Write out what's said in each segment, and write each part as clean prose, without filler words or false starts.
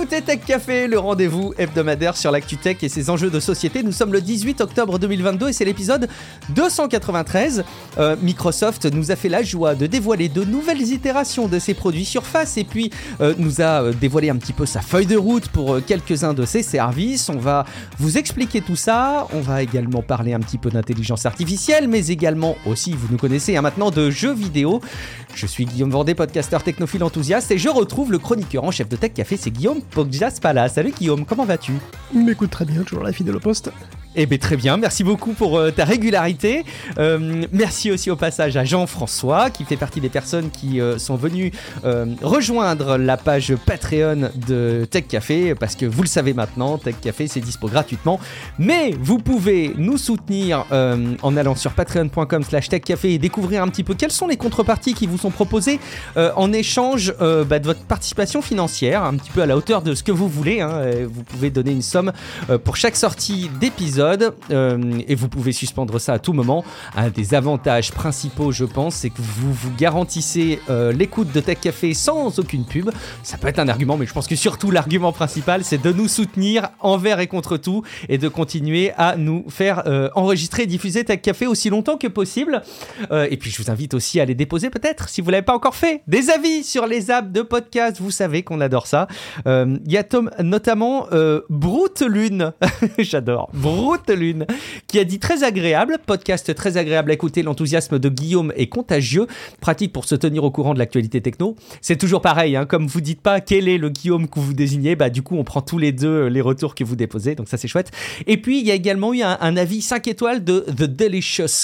écoutez Tech Café, le rendez-vous hebdomadaire sur l'actu tech et ses enjeux de société. Nous sommes le 18 octobre 2022 et c'est l'épisode 293. Microsoft nous a fait la joie de dévoiler de nouvelles itérations de ses produits Surface et puis nous a dévoilé un petit peu sa feuille de route pour quelques-uns de ses services. On va vous expliquer tout ça. On va également parler un petit peu d'intelligence artificielle, mais également aussi, vous nous connaissez maintenant, de jeux vidéo. Je suis Guillaume Vendée, podcasteur technophile enthousiaste et je retrouve le chroniqueur en chef de Tech Café, c'est Guillaume Poggiaspala. Salut Guillaume, comment vas-tu ? M'écoute très bien, toujours la fidèle au poste. Eh bien très bien, merci beaucoup pour ta régularité. Merci aussi au passage à Jean-François qui fait partie des personnes qui sont venues rejoindre la page Patreon de Tech Café parce que vous le savez maintenant, Tech Café c'est dispo gratuitement. Mais vous pouvez nous soutenir en allant sur patreon.com/techcafé et découvrir un petit peu quelles sont les contreparties qui vous sont proposées en échange de votre participation financière, un petit peu à la hauteur de ce que vous voulez. Vous pouvez donner une somme pour chaque sortie d'épisode. Et vous pouvez suspendre ça à tout moment. Un des avantages principaux, je pense, c'est que vous vous garantissez l'écoute de Tech Café sans aucune pub. Ça peut être un argument, mais je pense que surtout l'argument principal, c'est de nous soutenir envers et contre tout et de continuer à nous faire enregistrer et diffuser Tech Café aussi longtemps que possible. Et puis je vous invite aussi à les déposer peut-être, si vous ne l'avez pas encore fait, des avis sur les apps de podcast. Vous savez qu'on adore ça. Il y a notamment Broutelune, j'adore, Broutelune, qui a dit très agréable, podcast très agréable à écouter, l'enthousiasme de Guillaume est contagieux, pratique pour se tenir au courant de l'actualité techno. C'est toujours pareil, comme vous dites pas quel est le Guillaume que vous désignez, du coup on prend tous les deux les retours que vous déposez, donc ça c'est chouette. Et puis il y a également eu un avis 5 étoiles de The Delicious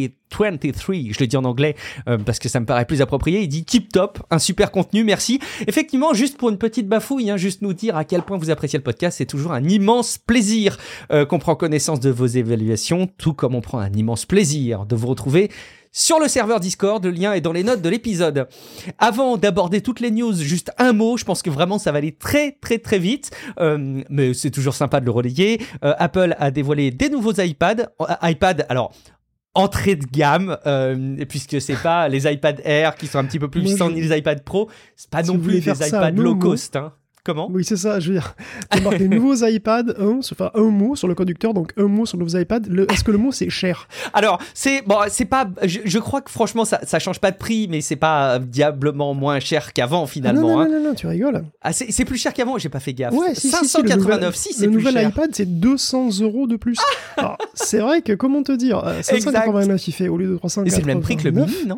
K23, je le dis en anglais parce que ça me paraît plus approprié. Il dit tip top, un super contenu, merci. Effectivement, juste pour une petite bafouille, juste nous dire à quel point vous appréciez le podcast, c'est toujours un immense plaisir qu'on prend connaissance de vos évaluations, tout comme on prend un immense plaisir de vous retrouver sur le serveur Discord. Le lien est dans les notes de l'épisode. Avant d'aborder toutes les news, juste un mot, je pense que vraiment ça va aller très très très vite, mais c'est toujours sympa de le relayer. Apple a dévoilé des nouveaux iPad, alors entrée de gamme, puisque c'est pas les iPad Air qui sont un petit peu plus puissants ni les iPad Pro, c'est pas non plus des iPads low cost. Comment ? Oui, c'est ça, je veux dire. Tu marques les nouveaux iPads, un mot sur le conducteur, donc un mot sur les nouveaux iPads. Est-ce que le mot c'est cher ? Alors, c'est pas. Je crois que franchement, ça change pas de prix, mais c'est pas diablement moins cher qu'avant finalement. Non, tu rigoles. Ah, c'est plus cher qu'avant, j'ai pas fait gaffe. Ouais, 589, c'est plus cher. Le nouvel iPad, c'est 200 € de plus. Alors, c'est vrai que, comment te dire, 589 il fait au lieu de 389. Et c'est le même prix que le Mini, non ?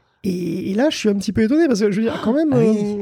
Et là, je suis un petit peu étonné parce que je veux dire, quand même,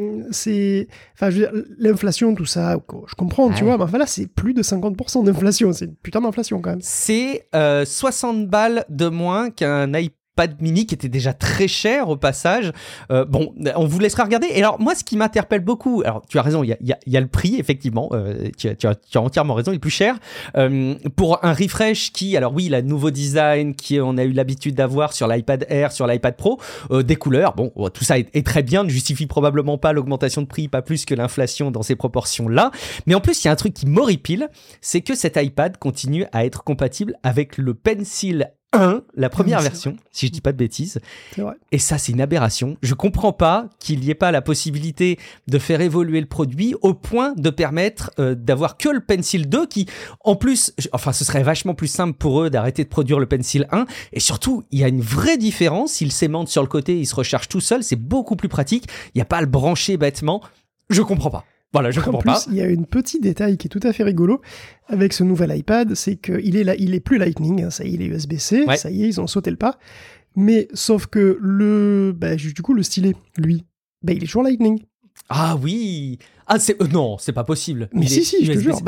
l'inflation, tout ça, je comprends, tu vois, mais enfin là, c'est plus de 50% d'inflation. C'est une putain d'inflation quand même. C'est 60 balles de moins qu'un iPad Mini qui était déjà très cher au passage. On vous laissera regarder. Et alors moi, ce qui m'interpelle beaucoup, alors tu as raison, il y a le prix effectivement, tu as entièrement raison, il est plus cher pour un refresh qui, alors oui, le nouveau design qu'on a eu l'habitude d'avoir sur l'iPad Air, sur l'iPad Pro, des couleurs, tout ça est très bien, ne justifie probablement pas l'augmentation de prix, pas plus que l'inflation dans ces proportions là. Mais en plus, il y a un truc qui m'horripile, c'est que cet iPad continue à être compatible avec le Pencil 1, la première version, si je dis pas de bêtises. C'est vrai. Et ça, c'est une aberration. Je comprends pas qu'il n'y ait pas la possibilité de faire évoluer le produit au point de permettre d'avoir que le Pencil 2 qui, en plus, ce serait vachement plus simple pour eux d'arrêter de produire le Pencil 1. Et surtout, il y a une vraie différence. Il s'aimante sur le côté, il se recharge tout seul. C'est beaucoup plus pratique. Il n'y a pas à le brancher bêtement. Je comprends pas. Voilà, je comprends pas. En plus, il y a un petit détail qui est tout à fait rigolo avec ce nouvel iPad, c'est qu'il est plus Lightning, ça y est, il est USB-C, ça y est, ils ont sauté le pas. Mais sauf que le stylet, lui, il est toujours Lightning. Ah oui. Ah non, c'est pas possible. Mais si, je te jure.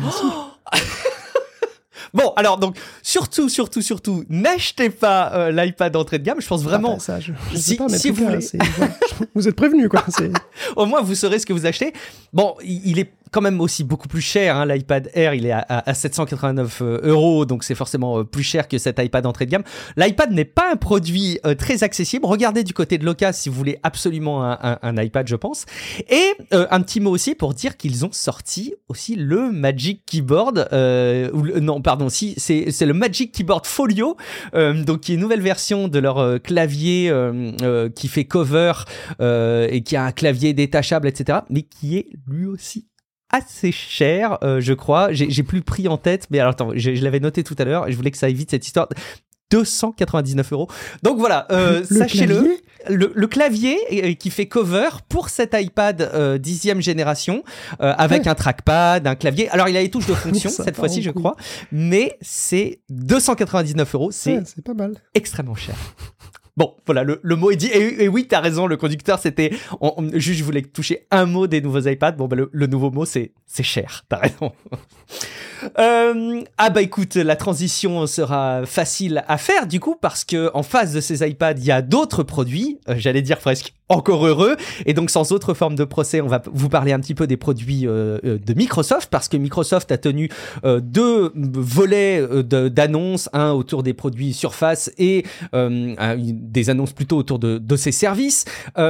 Bon, alors donc surtout, n'achetez pas l'iPad d'entrée de gamme. Je pense vraiment. Je sais pas, mais si vous voulez, vous êtes prévenus quoi. Au moins vous saurez ce que vous achetez. Bon, il est quand même aussi beaucoup plus cher. L'iPad Air, il est à 789 €, donc c'est forcément plus cher que cet iPad d'entrée de gamme. L'iPad n'est pas un produit très accessible. Regardez du côté de l'occasion si vous voulez absolument un iPad, je pense. Et un petit mot aussi pour dire qu'ils ont sorti aussi le Magic Keyboard. C'est le Magic Keyboard Folio, donc qui est une nouvelle version de leur clavier qui fait cover et qui a un clavier détachable, etc., mais qui est lui aussi assez cher, je crois. J'ai plus le prix en tête, mais alors attends, je l'avais noté tout à l'heure et je voulais que ça aille vite cette histoire. 299 €. Donc voilà, sachez-le. Le clavier qui fait cover pour cet iPad 10e génération avec un trackpad, un clavier. Alors il a les touches de fonction cette fois-ci, je crois, mais c'est 299 €. C'est pas mal. Extrêmement cher. Bon, voilà, le mot est dit. Et oui, t'as raison, le conducteur, c'était... Juste, je voulais toucher un mot des nouveaux iPads. Bon, bah, le nouveau mot, c'est cher. T'as raison. Écoute, la transition sera facile à faire, du coup, parce que en face de ces iPads, il y a d'autres produits. J'allais dire presque encore heureux. Et donc, sans autre forme de procès, on va vous parler un petit peu des produits de Microsoft, parce que Microsoft a tenu 2 volets d'annonces, un autour des produits Surface et des annonces plutôt autour de ses services.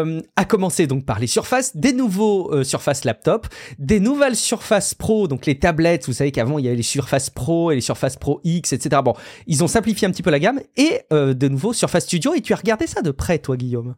À commencer donc par les Surface, des nouveaux Surface Laptop, des nouvelles Surface Pro, donc les tablettes. Vous savez qu'avant il y avait les Surface Pro et les Surface Pro X, etc. Bon, ils ont simplifié un petit peu la gamme et de nouveau Surface Studio. Et tu as regardé ça de près, toi, Guillaume?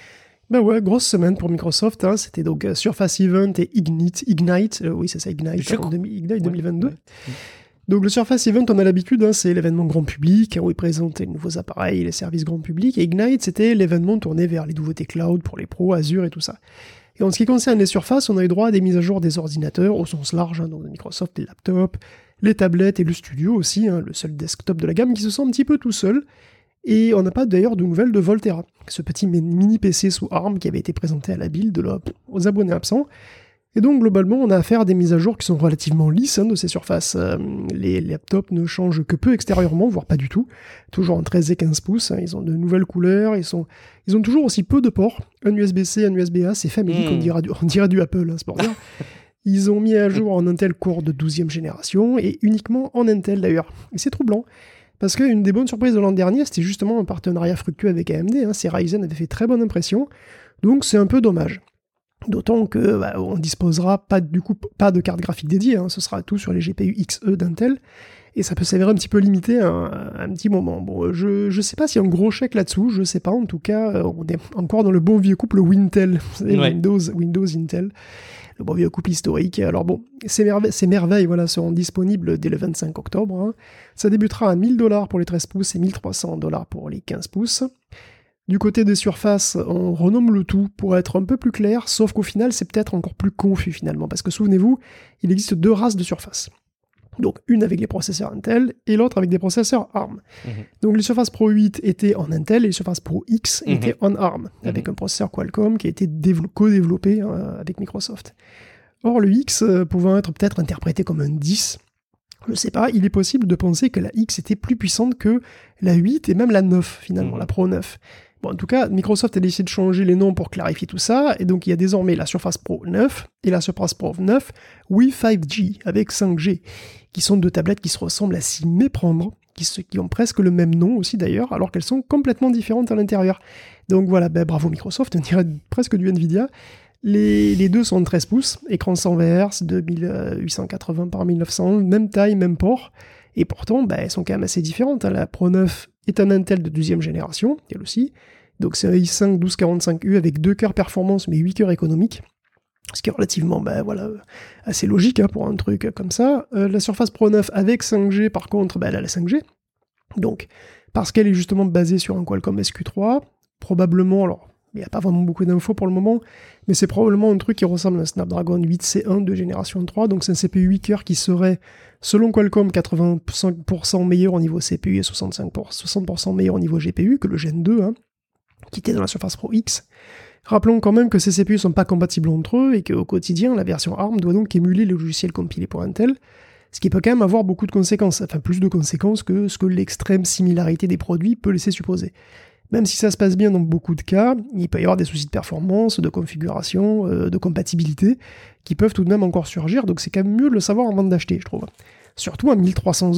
Ben ouais, grosse semaine pour Microsoft, hein. C'était donc Surface Event et Ignite, oui c'est ça, Ignite 2022. Ouais. Donc le Surface Event, on a l'habitude, hein, c'est l'événement grand public, où ils présentent les nouveaux appareils, les services grand public, et Ignite, c'était l'événement tourné vers les nouveautés cloud pour les pros, Azure et tout ça. Et en ce qui concerne les Surface, on a eu droit à des mises à jour des ordinateurs, au sens large, hein, donc de Microsoft, les laptops, les tablettes et le studio aussi, hein, le seul desktop de la gamme qui se sent un petit peu tout seul. Et on n'a pas d'ailleurs de nouvelles de Volterra, ce petit mini PC sous ARM qui avait été présenté à la build aux abonnés absents. Et donc globalement, on a affaire à des mises à jour qui sont relativement lisses, hein, de ces surfaces. Les laptops ne changent que peu extérieurement, voire pas du tout. Toujours en 13 et 15 pouces, hein, ils ont de nouvelles couleurs, ils ont toujours aussi peu de ports. Un USB-C, un USB-A, c'est famélique, on dirait du Apple, hein, c'est pour dire. Ils ont mis à jour en Intel Core de 12e génération, et uniquement en Intel d'ailleurs. Et c'est troublant. Parce qu'une des bonnes surprises de l'an dernier, c'était justement un partenariat fructueux avec AMD. Hein, ces Ryzen avaient fait très bonne impression, donc c'est un peu dommage. D'autant que on disposera pas de carte graphique dédiée, hein, ce sera tout sur les GPU XE d'Intel, et ça peut s'avérer un petit peu limité à un petit moment. Bon, je sais pas s'il y a un gros chèque là-dessous, je sais pas, en tout cas, on est encore dans le bon vieux couple Wintel, vous savez, ouais. Windows, Intel, le bon vieux couple historique. Alors bon, ces merveilles voilà, seront disponibles dès le 25 octobre. Hein. Ça débutera à 1 000 $ pour les 13 pouces et 1 300 $ pour les 15 pouces. Du côté des surfaces, on renomme le tout pour être un peu plus clair, sauf qu'au final, c'est peut-être encore plus confus finalement, parce que souvenez-vous, il existe 2 races de surfaces. Donc une avec les processeurs Intel et l'autre avec des processeurs ARM. Donc les Surface Pro 8 étaient en Intel et les Surface Pro X étaient en ARM, avec un processeur Qualcomm qui a été co-développé avec Microsoft. Or le X pouvant être peut-être interprété comme un 10, je ne sais pas, il est possible de penser que la X était plus puissante que la 8 et même la 9 finalement, la Pro 9. Bon, en tout cas, Microsoft a décidé de changer les noms pour clarifier tout ça, et donc il y a désormais la Surface Pro 9 et la Surface Pro 9 Wi-Fi 5G avec 5G, qui sont 2 tablettes qui se ressemblent à s'y méprendre, qui ont presque le même nom aussi d'ailleurs, alors qu'elles sont complètement différentes à l'intérieur. Donc voilà, bravo Microsoft, on dirait presque du Nvidia. Les deux sont de 13 pouces, écran 100 Hz, 2880 par 1900, même taille, même port, et pourtant elles sont quand même assez différentes. Hein. La Pro 9 est un Intel de 12e génération, elle aussi, donc c'est un i5 1245U avec 2 cœurs performance mais 8 cœurs économiques, ce qui est relativement assez logique, hein, pour un truc comme ça. La Surface Pro 9 avec 5G par contre, elle a la 5G, donc parce qu'elle est justement basée sur un Qualcomm SQ3, probablement, alors il n'y a pas vraiment beaucoup d'infos pour le moment, mais c'est probablement un truc qui ressemble à un Snapdragon 8C1 de génération 3, donc c'est un CPU 8 cœurs qui serait, selon Qualcomm, 85% meilleur au niveau CPU et 60% meilleur au niveau GPU que le Gen 2, hein, qui était dans la Surface Pro X. Rappelons quand même que ces CPU ne sont pas compatibles entre eux et qu'au quotidien, la version ARM doit donc émuler les logiciels compilés pour Intel, ce qui peut quand même avoir beaucoup de conséquences, enfin plus de conséquences que ce que l'extrême similarité des produits peut laisser supposer. Même si ça se passe bien dans beaucoup de cas, il peut y avoir des soucis de performance, de configuration, de compatibilité, qui peuvent tout de même encore surgir, donc c'est quand même mieux de le savoir avant d'acheter, je trouve. Surtout à 1300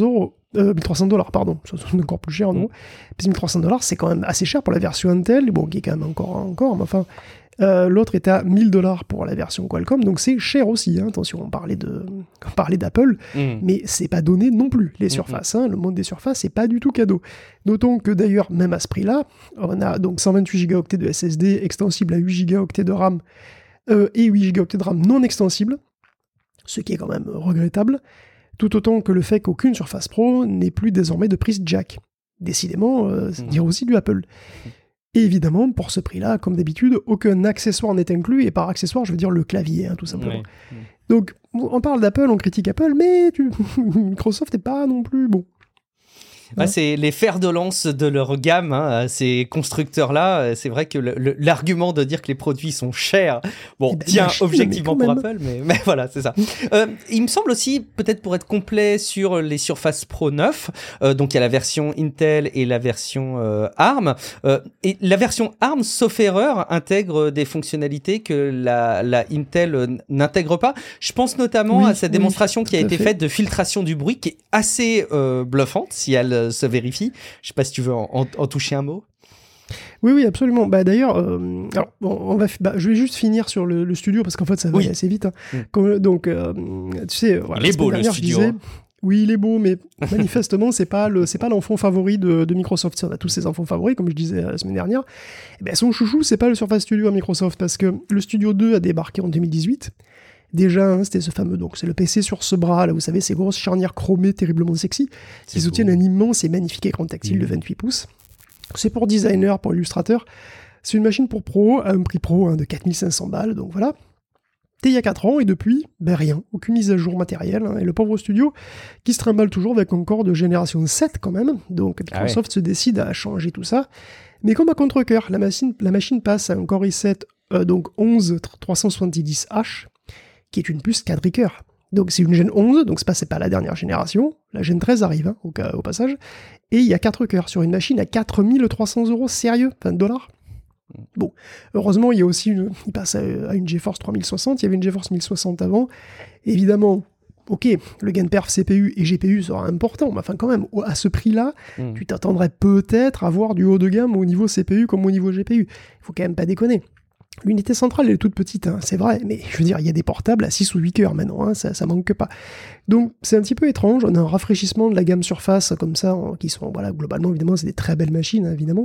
$, pardon, ça sonne encore plus cher en euros. Puis 1300 $, c'est quand même assez cher pour la version Intel, bon, qui est quand même encore, mais enfin, l'autre est à 1 000 $ pour la version Qualcomm, donc c'est cher aussi, hein. Attention, on parlait d'Apple, mais c'est pas donné non plus, les surfaces, hein. Le monde des surfaces, c'est pas du tout cadeau. D'autant que d'ailleurs, même à ce prix-là, on a donc 128 Go de SSD extensible à 8 Go de RAM, et 8 Go de RAM non extensible, ce qui est quand même regrettable, tout autant que le fait qu'aucune Surface Pro n'ait plus désormais de prise jack. Décidément, c'est dire aussi du Apple. Et évidemment, pour ce prix-là, comme d'habitude, aucun accessoire n'est inclus, et par accessoire, je veux dire le clavier, tout simplement. Oui. Donc, on parle d'Apple, on critique Apple, mais Microsoft n'est pas non plus bon. Ouais, c'est les fers de lance de leur gamme, ces constructeurs-là. C'est vrai que l'argument de dire que les produits sont chers, tient objectivement pour Apple, mais voilà, c'est ça. Il me semble aussi, peut-être pour être complet sur les Surface Pro 9, donc il y a la version Intel et la version ARM. Et la version ARM, sauf erreur, intègre des fonctionnalités que la Intel n'intègre pas. Je pense notamment à cette démonstration qui a été faite de filtration du bruit, qui est assez bluffante, si elle se vérifie. Je sais pas si tu veux en toucher un mot. Oui, absolument. D'ailleurs, je vais juste finir sur le studio parce qu'en fait, ça va aller assez vite. Donc, tu sais, voilà, il est beau le studio. Oui, il est beau, mais manifestement, c'est pas l'enfant favori de Microsoft. On a tous ces enfants favoris, comme je disais la semaine dernière. Son chouchou, c'est pas le Surface Studio à Microsoft parce que le Studio 2 a débarqué en 2018. Déjà, c'était ce fameux, donc c'est le PC sur ce bras, là, vous savez, ces grosses charnières chromées terriblement sexy, qui soutiennent un immense et magnifique écran tactile de 28 pouces. C'est pour designer, pour illustrateur. C'est une machine pour pro, à un prix pro de 4500 balles, donc voilà. C'était il y a 4 ans, et depuis, rien, aucune mise à jour matérielle, et le pauvre studio, qui se trimballe toujours avec encore de génération 7 quand même, donc Microsoft se décide à changer tout ça, mais comme à contre-cœur, la machine passe à un Core i7, donc 11370H, qui est une puce quadricœur. Donc c'est une Gen 11, donc c'est pas la dernière génération, la Gen 13 arrive au passage, et il y a 4 cœurs sur une machine à 4300 €, sérieux, $20. Bon, heureusement, il y a aussi il passe à une GeForce 3060, il y avait une GeForce 1060 avant, évidemment, ok, le gain de perf CPU et GPU sera important, mais enfin quand même, à ce prix-là, tu t'attendrais peut-être à voir du haut de gamme au niveau CPU comme au niveau GPU, il faut quand même pas déconner. L'unité centrale, elle est toute petite, c'est vrai, mais je veux dire, il y a des portables à 6 ou 8 cœurs maintenant, ça manque pas. Donc, c'est un petit peu étrange, on a un rafraîchissement de la gamme Surface, comme ça, qui sont, globalement, évidemment, c'est des très belles machines, évidemment.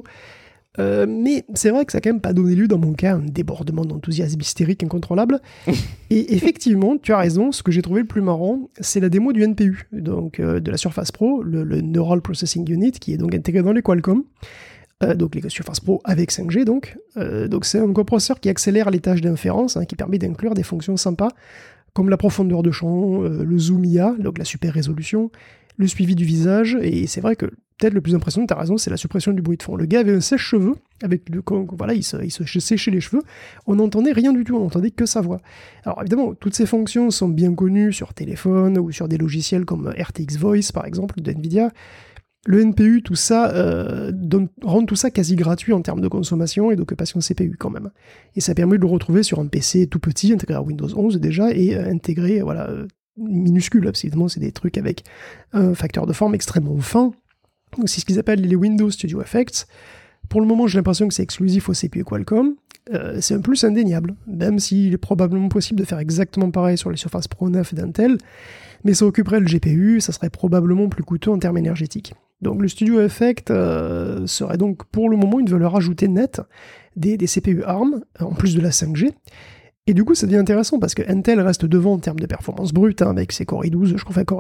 Mais c'est vrai que ça n'a quand même pas donné lieu, dans mon cas, à un débordement d'enthousiasme hystérique incontrôlable. Et effectivement, tu as raison, ce que j'ai trouvé le plus marrant, c'est la démo du NPU, donc de la Surface Pro, le Neural Processing Unit, qui est donc intégré dans les Qualcomm. Donc les Surface Pro avec 5G donc c'est un coprocesseur qui accélère les tâches d'inférence, qui permet d'inclure des fonctions sympas comme la profondeur de champ, le zoom IA, donc la super résolution, le suivi du visage, et c'est vrai que peut-être le plus impressionnant, t'as raison, c'est la suppression du bruit de fond. Le gars avait un sèche-cheveux, il se séchait les cheveux, on n'entendait rien du tout, on n'entendait que sa voix. Alors évidemment, toutes ces fonctions sont bien connues sur téléphone ou sur des logiciels comme RTX Voice par exemple de Nvidia. Le NPU, tout ça, rend tout ça quasi gratuit en termes de consommation et d'occupation CPU quand même. Et ça permet de le retrouver sur un PC tout petit, intégré à Windows 11 déjà, et intégré, minuscule, évidemment, c'est des trucs avec un facteur de forme extrêmement fin. Donc c'est ce qu'ils appellent les Windows Studio Effects. Pour le moment, j'ai l'impression que c'est exclusif au CPU Qualcomm. C'est un plus indéniable, même s'il est probablement possible de faire exactement pareil sur les Surface Pro 9 d'Intel, mais ça occuperait le GPU, ça serait probablement plus coûteux en termes énergétiques. Donc le Studio Effect serait donc pour le moment une valeur ajoutée nette des CPU ARM, en plus de la 5G. Et du coup, ça devient intéressant parce que Intel reste devant en termes de performance brute, avec ses Core i12, Core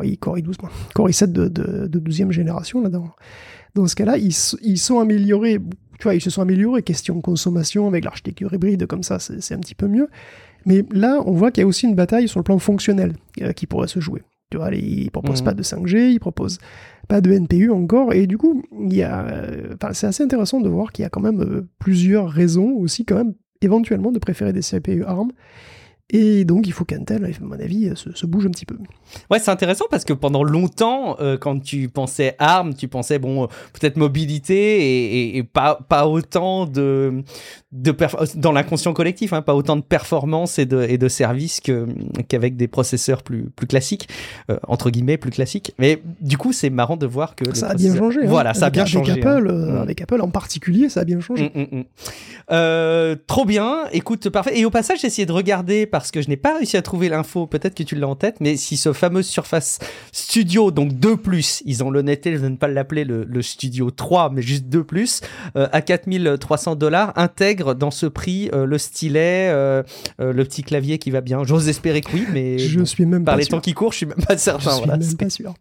i7 de 12e génération. Là, dans ce cas-là, ils sont améliorés, ils se sont améliorés question consommation avec l'architecture hybride, comme ça, c'est un petit peu mieux. Mais là, on voit qu'il y a aussi une bataille sur le plan fonctionnel qui pourrait se jouer. Tu vois, ils proposent pas de 5G, ils proposent pas de NPU encore, et du coup, c'est assez intéressant de voir qu'il y a quand même plusieurs raisons aussi quand même éventuellement de préférer des CPU ARM. Et donc, il faut qu'Intel, à mon avis, se bouge un petit peu. Ouais, c'est intéressant parce que pendant longtemps, quand tu pensais ARM, tu pensais, peut-être mobilité et pas autant dans l'inconscient collectif, pas autant de performance et de services qu'avec des processeurs plus classiques, entre guillemets, plus classiques. Mais du coup, c'est marrant de voir que... Ça a bien changé. Voilà, ça a bien changé. Avec Apple en particulier, ça a bien changé. Trop bien. Écoute, parfait. Et au passage, j'ai essayé de regarder parce que je n'ai pas réussi à trouver l'info, peut-être que tu l'as en tête, mais si ce fameux Surface Studio, donc 2+, ils ont l'honnêteté de ne pas l'appeler le Studio 3, mais juste 2+, à $4,300, intègre dans ce prix le stylet, le petit clavier qui va bien. J'ose espérer que oui, mais je suis même par pas les sûr. temps qui courent, je suis même pas certain. Je suis même pas sûr.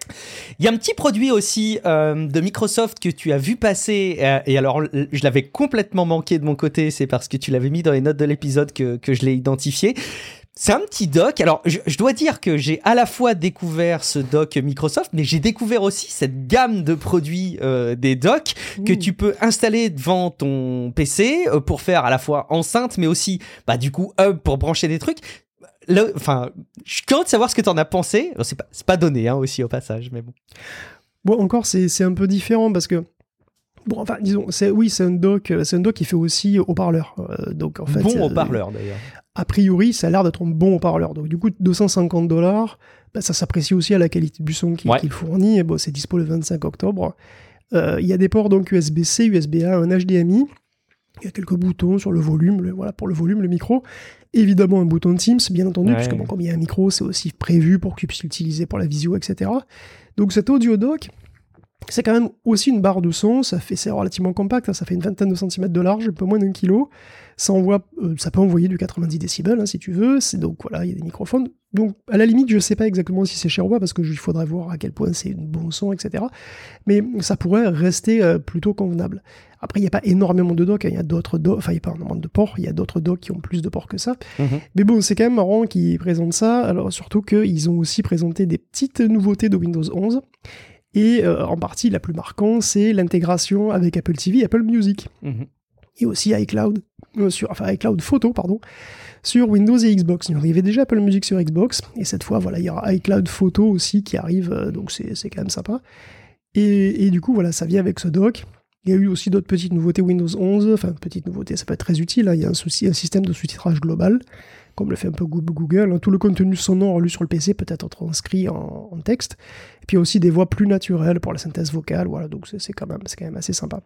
Il y a un petit produit aussi de Microsoft que tu as vu passer, et alors je l'avais complètement manqué de mon côté, c'est parce que tu l'avais mis dans les notes de l'épisode que je l'ai identifié. C'est un petit dock. Alors, je dois dire que j'ai à la fois découvert ce dock Microsoft, mais j'ai découvert aussi cette gamme de produits des docks que tu peux installer devant ton PC pour faire à la fois enceinte, mais aussi, du coup, hub pour brancher des trucs. Enfin, je suis curieux de savoir ce que tu en as pensé. Alors, c'est pas donné aussi au passage, mais bon. Bon, encore, c'est un peu différent parce que bon, enfin, disons, c'est un dock qui fait aussi haut-parleur. Donc, en fait, bon haut-parleur d'ailleurs. A priori, ça a l'air d'être un bon haut-parleur. Donc, du coup, $250, ça s'apprécie aussi à la qualité du son qu'il fournit. Et bon, c'est dispo le 25 octobre. Il y a des ports donc USB-C, USB-A, un HDMI. Il y a quelques boutons sur le volume, voilà, pour le volume, le micro. Évidemment, un bouton Teams, bien entendu, puisque bon, comme il y a un micro, c'est aussi prévu pour que tu puisses l'utiliser pour la visio, etc. Donc, cet audio dock, c'est quand même aussi une barre de son, c'est relativement compact, ça fait une vingtaine de centimètres de large, un peu moins d'1 kilo. Ça peut envoyer du 90 décibels, si tu veux. Donc voilà, il y a des microphones. Donc à la limite, je sais pas exactement si c'est cher ou pas, parce qu'il faudrait voir à quel point c'est un bon son, etc. Mais ça pourrait rester plutôt convenable. Après, il n'y a pas énormément de docks, il y a d'autres docks, enfin il n'y a pas énormément de ports, il y a d'autres docks qui ont plus de ports que ça. Mais bon, c'est quand même marrant qu'ils présentent ça, alors surtout qu'ils ont aussi présenté des petites nouveautés de Windows 11. Et en partie, la plus marquante, c'est l'intégration avec Apple TV, Apple Music. Et aussi iCloud, iCloud Photo, sur Windows et Xbox. Il y avait déjà Apple Music sur Xbox, et cette fois, voilà, il y aura iCloud Photo aussi qui arrive, donc c'est quand même sympa. Et du coup, voilà, ça vient avec ce dock. Il y a eu aussi d'autres petites nouveautés Windows 11, enfin, petites nouveautés, ça peut être très utile, il y a un système de sous-titrage global, comme le fait un peu Google. Tout le contenu sonore lu sur le PC peut être transcrit en texte. Et puis il y a aussi des voix plus naturelles pour la synthèse vocale, voilà, donc c'est quand même assez sympa.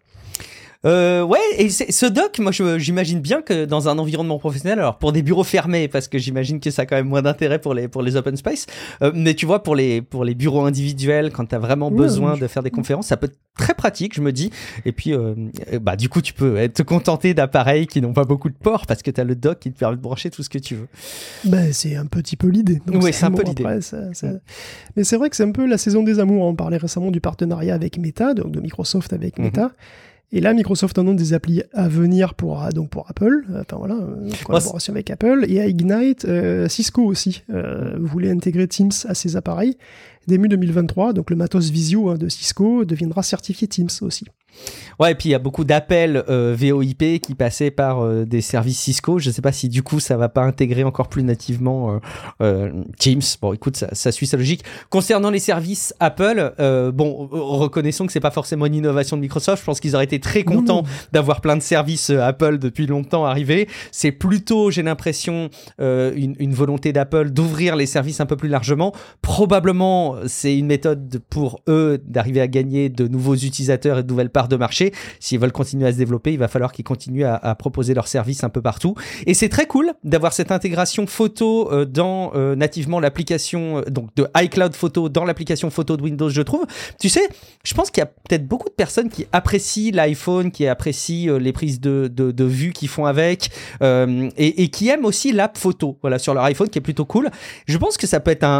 Et ce dock, moi j'imagine bien que dans un environnement professionnel, alors pour des bureaux fermés, parce que j'imagine que ça a quand même moins d'intérêt pour les open space, mais tu vois, pour les bureaux individuels, quand t'as vraiment besoin de faire des conférences, ça peut être très pratique, je me dis. Et puis, du coup, tu peux te contenter d'appareils qui n'ont pas beaucoup de ports, parce que t'as le dock qui te permet de brancher tout ce que tu veux. C'est un petit peu l'idée. Donc oui, c'est un peu l'idée. Après, mais c'est vrai que c'est un peu la saison des amours. On parlait récemment du partenariat avec Meta, donc de Microsoft avec Meta. Et là, Microsoft annonce des applis à venir pour Apple, collaboration avec Apple, et à Ignite, Cisco aussi voulait intégrer Teams à ses appareils. Début 2023, donc le matos visio de Cisco deviendra certifié Teams aussi. Ouais, et puis il y a beaucoup d'appels VoIP qui passaient par des services Cisco. Je ne sais pas si du coup ça va pas intégrer encore plus nativement Teams. Bon, écoute, ça suit sa logique. Concernant les services Apple, reconnaissons que c'est pas forcément une innovation de Microsoft. Je pense qu'ils auraient été très contents d'avoir plein de services Apple depuis longtemps arrivés. C'est plutôt, j'ai l'impression, une volonté d'Apple d'ouvrir les services un peu plus largement. Probablement, c'est une méthode pour eux d'arriver à gagner de nouveaux utilisateurs et de nouvelles parts de marché. S'ils veulent continuer à se développer, il va falloir qu'ils continuent à proposer leurs services un peu partout. Et c'est très cool d'avoir cette intégration photo dans nativement l'application donc de iCloud Photo dans l'application photo de Windows, je trouve. Tu sais, je pense qu'il y a peut-être beaucoup de personnes qui apprécient l'iPhone, qui apprécient les prises de vue qu'ils font avec et qui aiment aussi l'app photo, voilà, sur leur iPhone, qui est plutôt cool. Je pense que ça peut être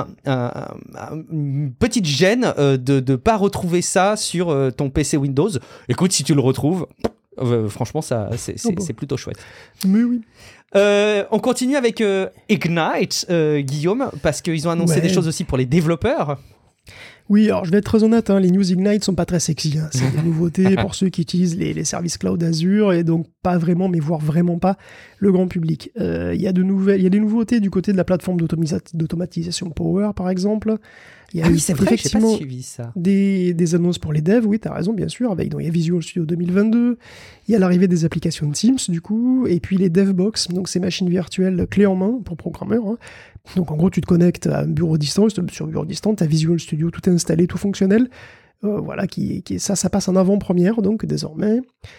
une petite gêne de pas retrouver ça sur ton PC Windows. Écoute, si tu le retrouves, franchement, c'est plutôt chouette. Mais oui. On continue avec Ignite, Guillaume, parce qu'ils ont annoncé des choses aussi pour les développeurs. Oui, alors je vais être très honnête, les news Ignite sont pas très sexy. C'est des nouveautés pour ceux qui utilisent les services cloud Azure et donc pas vraiment, mais voire vraiment pas le grand public. Il y a des nouveautés du côté de la plateforme d'automatisation Power, par exemple. C'est vrai, j'ai pas suivi ça. Des annonces pour les devs, oui, t'as raison, bien sûr. Donc, il y a Visual Studio 2022, il y a l'arrivée des applications de Teams, du coup, et puis les DevBox, donc ces machines virtuelles clés en main pour programmeurs. Donc, en gros, tu te connectes à un bureau distant, sur bureau distant, t'as Visual Studio tout installé, tout fonctionnel. Ça passe en avant-première, donc, désormais.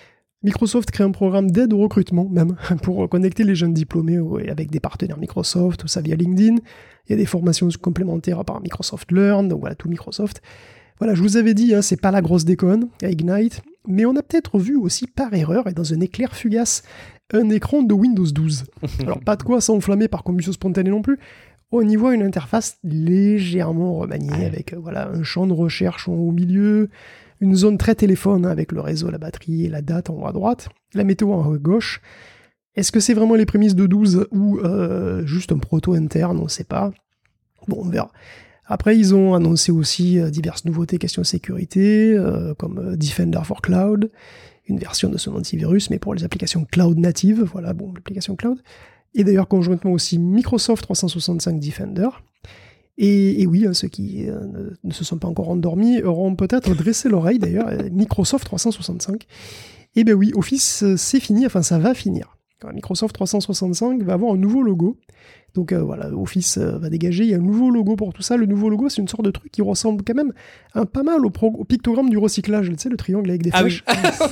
Microsoft crée un programme d'aide au recrutement, même, pour connecter les jeunes diplômés avec des partenaires Microsoft, tout ça via LinkedIn. Il y a des formations complémentaires par Microsoft Learn, donc voilà, tout Microsoft. Voilà, je vous avais dit, c'est pas la grosse déconne à Ignite, mais on a peut-être vu aussi par erreur, et dans un éclair fugace, un écran de Windows 12. Alors, pas de quoi s'enflammer par combustion spontanée non plus. On y voit une interface légèrement remaniée, avec un champ de recherche en haut au milieu, une zone très téléphone avec le réseau, la batterie et la date en haut à droite, la météo en haut à gauche. Est-ce que c'est vraiment les prémices de 12 ou juste un proto interne? On ne sait pas. Bon, on verra. Après, ils ont annoncé aussi diverses nouveautés question sécurité, comme Defender for Cloud, une version de son antivirus, mais pour les applications cloud natives, l'application cloud. Et d'ailleurs, conjointement aussi Microsoft 365 Defender. Et oui, ceux qui ne se sont pas encore endormis auront peut-être dressé l'oreille, d'ailleurs, Microsoft 365. Et ben oui, Office, c'est fini, enfin ça va finir. Microsoft 365 va avoir un nouveau logo. Donc Office va dégager, il y a un nouveau logo pour tout ça. Le nouveau logo, c'est une sorte de truc qui ressemble quand même pas mal au pictogramme du recyclage, tu sais, le triangle avec des flèches.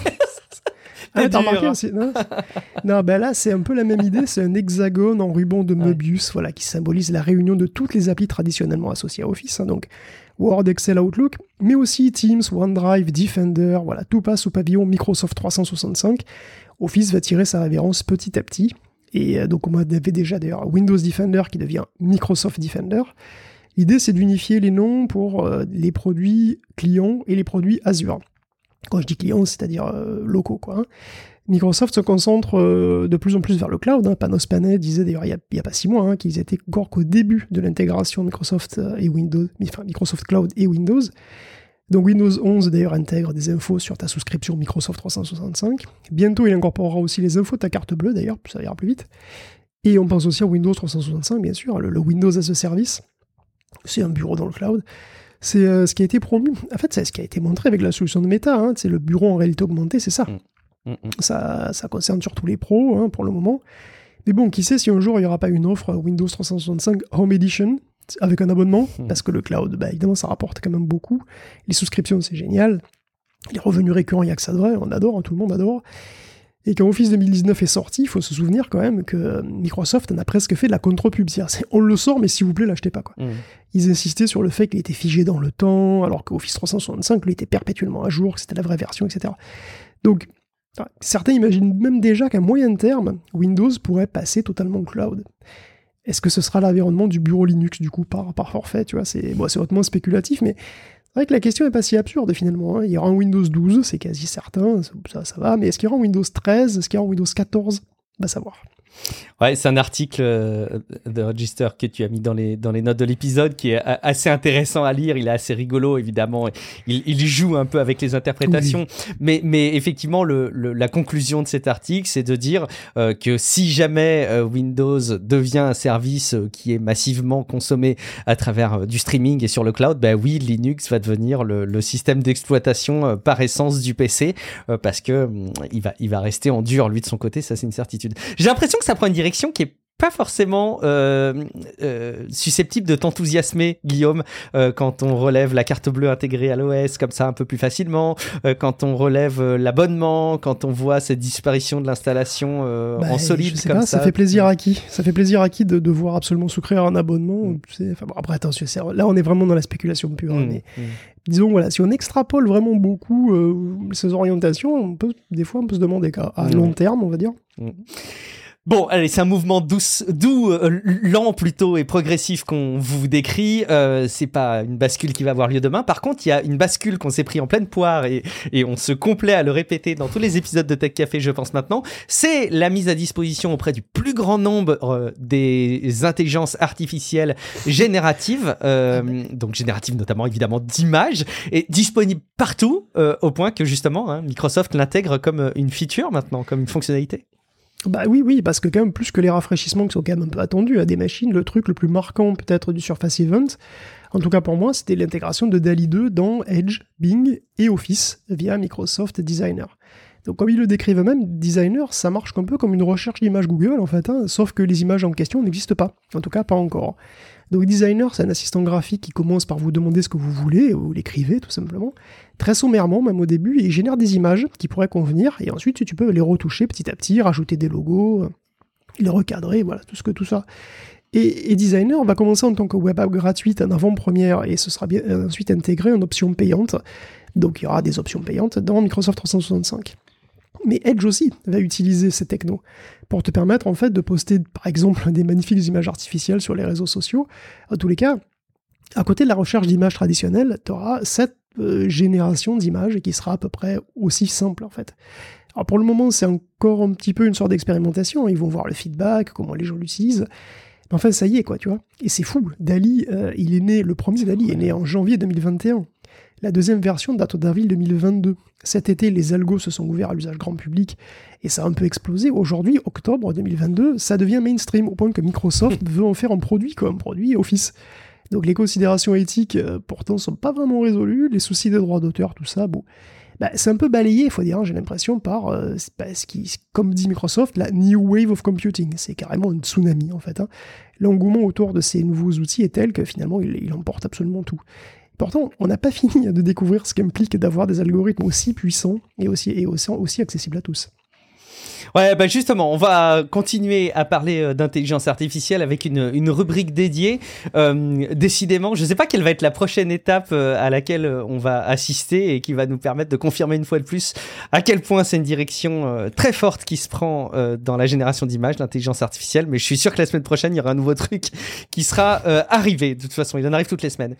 Oui. T'as remarqué aussi, non, là, c'est un peu la même idée, c'est un hexagone en ruban de Möbius, qui symbolise la réunion de toutes les applis traditionnellement associées à Office, donc Word, Excel, Outlook, mais aussi Teams, OneDrive, Defender, tout passe au pavillon Microsoft 365. Office va tirer sa révérence petit à petit, et donc on avait déjà d'ailleurs Windows Defender qui devient Microsoft Defender. L'idée, c'est d'unifier les noms pour les produits clients et les produits Azure. Quand je dis clients, c'est-à-dire locaux, quoi. Microsoft se concentre de plus en plus vers le cloud. Panos Panay disait d'ailleurs il n'y a pas 6 mois qu'ils étaient encore qu'au début de l'intégration Microsoft et Windows, Microsoft Cloud et Windows. Donc Windows 11 d'ailleurs intègre des infos sur ta souscription Microsoft 365. Bientôt il incorporera aussi les infos de ta carte bleue d'ailleurs, ça ira plus vite. Et on pense aussi à Windows 365 bien sûr, le Windows as a Service. C'est un bureau dans le cloud. C'est ce qui a été promu. En fait, c'est ce qui a été montré avec la solution de Meta. C'est le bureau en réalité augmentée, c'est ça. Ça concerne surtout les pros pour le moment. Mais bon, qui sait si un jour il n'y aura pas une offre Windows 365 Home Edition avec un abonnement, parce que le cloud, évidemment, ça rapporte quand même beaucoup. Les souscriptions, c'est génial. Les revenus récurrents, il n'y a que ça de vrai, on adore, tout le monde adore. Et quand Office 2019 est sorti, il faut se souvenir quand même que Microsoft en a presque fait de la contre-pub. On le sort, mais s'il vous plaît, l'achetez pas. Ils insistaient sur le fait qu'il était figé dans le temps, alors qu'Office 365, lui, était perpétuellement à jour, que c'était la vraie version, etc. Donc, certains imaginent même déjà qu'à moyen terme, Windows pourrait passer totalement au cloud. Est-ce que ce sera l'environnement du bureau Linux, du coup, par forfait, tu vois, c'est hautement spéculatif, mais c'est vrai que la question n'est pas si absurde, finalement. Il y aura un Windows 12, c'est quasi certain, ça va, mais est-ce qu'il y aura un Windows 13, est-ce qu'il y aura un Windows 14 ? Va savoir. Ouais, c'est un article de Register que tu as mis dans les notes de l'épisode qui est assez intéressant à lire. Il est assez rigolo, évidemment. Il joue un peu avec les interprétations. Oui. Mais effectivement, la conclusion de cet article, c'est de dire que si jamais Windows devient un service qui est massivement consommé à travers du streaming et sur le cloud, oui, Linux va devenir le système d'exploitation par essence du PC parce que il va rester en dur, lui, de son côté. Ça, c'est une certitude. J'ai l'impression que ça prend une direction qui est pas forcément susceptible de t'enthousiasmer, Guillaume, quand on relève la carte bleue intégrée à l'OS comme ça un peu plus facilement, quand on relève l'abonnement, quand on voit cette disparition de l'installation en solide comme ça. Ça fait plaisir à qui ? Ça fait plaisir à qui de devoir absolument souscrire un abonnement après, attention, là on est vraiment dans la spéculation pure. Mais disons, si on extrapole vraiment beaucoup ces orientations, des fois on peut se demander à long terme, on va dire. Bon, allez, c'est un mouvement doux, lent plutôt et progressif qu'on vous décrit. C'est pas une bascule qui va avoir lieu demain. Par contre, il y a une bascule qu'on s'est pris en pleine poire et on se complaît à le répéter dans tous les épisodes de Tech Café, je pense maintenant. C'est la mise à disposition auprès du plus grand nombre des intelligences artificielles génératives, donc génératives notamment évidemment d'images, et disponibles partout au point que justement Microsoft l'intègre comme une feature maintenant, comme une fonctionnalité. Oui, parce que quand même, plus que les rafraîchissements qui sont quand même un peu attendus à des machines, le truc le plus marquant peut-être du Surface Event, en tout cas pour moi, c'était l'intégration de DALL-E 2 dans Edge, Bing et Office via Microsoft Designer. Donc comme ils le décrivent eux-mêmes, designer, ça marche un peu comme une recherche d'images Google en fait, sauf que les images en question n'existent pas, en tout cas pas encore. Donc designer, c'est un assistant graphique qui commence par vous demander ce que vous voulez, vous l'écrivez tout simplement, très sommairement même au début, et il génère des images qui pourraient convenir, et ensuite tu peux les retoucher petit à petit, rajouter des logos, les recadrer, voilà, tout ça. Et Designer va commencer en tant que web app gratuite en avant-première, et ce sera bien ensuite intégré en option payante. Donc il y aura des options payantes dans Microsoft 365. Mais Edge aussi va utiliser ces technos pour te permettre en fait de poster par exemple des magnifiques images artificielles sur les réseaux sociaux. En tous les cas, à côté de la recherche d'images traditionnelles, tu auras cette génération d'images qui sera à peu près aussi simple en fait. Alors pour le moment, c'est encore un petit peu une sorte d'expérimentation. Ils vont voir le feedback, comment les gens l'utilisent. Mais enfin, ça y est, quoi, tu vois. Et c'est fou. DALL-E, le premier DALL-E est né en janvier 2021. La deuxième version date d'avril 2022. Cet été, les algos se sont ouverts à l'usage grand public et ça a un peu explosé. Aujourd'hui, octobre 2022, ça devient mainstream au point que Microsoft veut en faire un produit comme un produit Office. Donc les considérations éthiques, pourtant, sont pas vraiment résolues. Les soucis des droits d'auteur, tout ça, bon... c'est un peu balayé, il faut dire, j'ai l'impression, par ce qui, comme dit Microsoft, la New Wave of Computing. C'est carrément un tsunami, en fait. L'engouement autour de ces nouveaux outils est tel que finalement, il emporte absolument tout. Pourtant, on n'a pas fini de découvrir ce qu'implique d'avoir des algorithmes aussi puissants et aussi accessibles à tous. Ouais, justement, on va continuer à parler d'intelligence artificielle avec une rubrique dédiée. Décidément, je ne sais pas quelle va être la prochaine étape à laquelle on va assister et qui va nous permettre de confirmer une fois de plus à quel point c'est une direction très forte qui se prend dans la génération d'images, l'intelligence artificielle. Mais je suis sûr que la semaine prochaine, il y aura un nouveau truc qui sera arrivé. De toute façon, il en arrive toutes les semaines.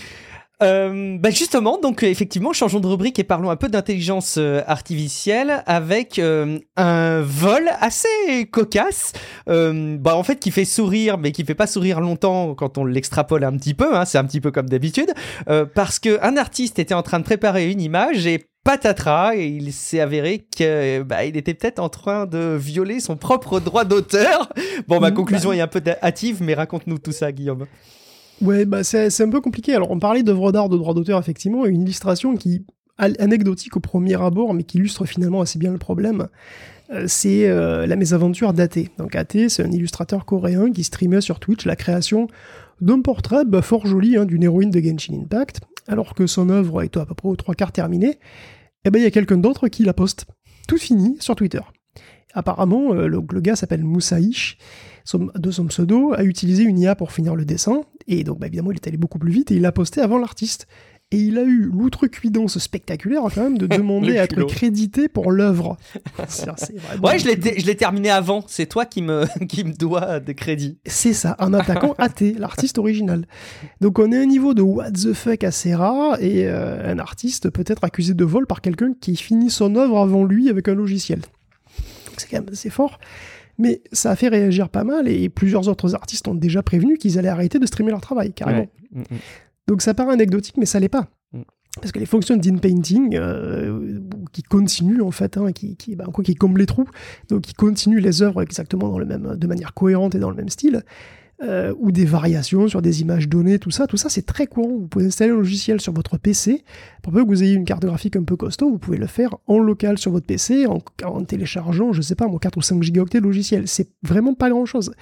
Justement, donc effectivement, changeons de rubrique et parlons un peu d'intelligence artificielle avec un vol assez cocasse, en fait qui fait sourire, mais qui fait pas sourire longtemps quand on l'extrapole un petit peu, c'est un petit peu comme d'habitude, parce qu'un artiste était en train de préparer une image et patatras, et il s'est avéré qu'il était peut-être en train de violer son propre droit d'auteur. Bon, ma conclusion est un peu hâtive, mais raconte-nous tout ça, Guillaume. Ouais, c'est un peu compliqué. Alors, on parlait d'œuvres d'art de droit d'auteur, effectivement, et une illustration qui anecdotique au premier abord, mais qui illustre finalement assez bien le problème. C'est la mésaventure d'Ate. Donc Ate, c'est un illustrateur coréen qui streamait sur Twitch la création d'un portrait fort joli d'une héroïne de Genshin Impact, alors que son œuvre est à peu près aux 3/4 terminée. Et il y a quelqu'un d'autre qui la poste, tout fini, sur Twitter. Apparemment, le gars s'appelle Moussaïch, de son pseudo, a utilisé une IA pour finir le dessin, et donc évidemment il est allé beaucoup plus vite, et il l'a posté avant l'artiste. Et il a eu l'outrecuidance spectaculaire quand même de demander à être crédité pour l'œuvre. Ouais, je l'ai terminé avant, c'est toi qui me dois des crédits. C'est ça, en attaquant Ate, l'artiste original. Donc on est à un niveau de what the fuck assez rare, et un artiste peut être accusé de vol par quelqu'un qui finit son œuvre avant lui avec un logiciel. Donc c'est quand même assez fort. Mais ça a fait réagir pas mal, et plusieurs autres artistes ont déjà prévenu qu'ils allaient arrêter de streamer leur travail, carrément. Ouais. Donc ça paraît anecdotique, mais ça l'est pas. Parce que les fonctions d'in-painting, qui continuent en fait, qui comblent les trous, donc qui continuent les œuvres exactement de manière cohérente et dans le même style, ou des variations sur des images données, tout ça c'est très courant. Vous pouvez installer un logiciel sur votre PC, pour peu que vous ayez une carte graphique un peu costaud, vous pouvez le faire en local sur votre PC, en téléchargeant, 4 ou 5 gigaoctets de logiciel. C'est vraiment pas grand chose.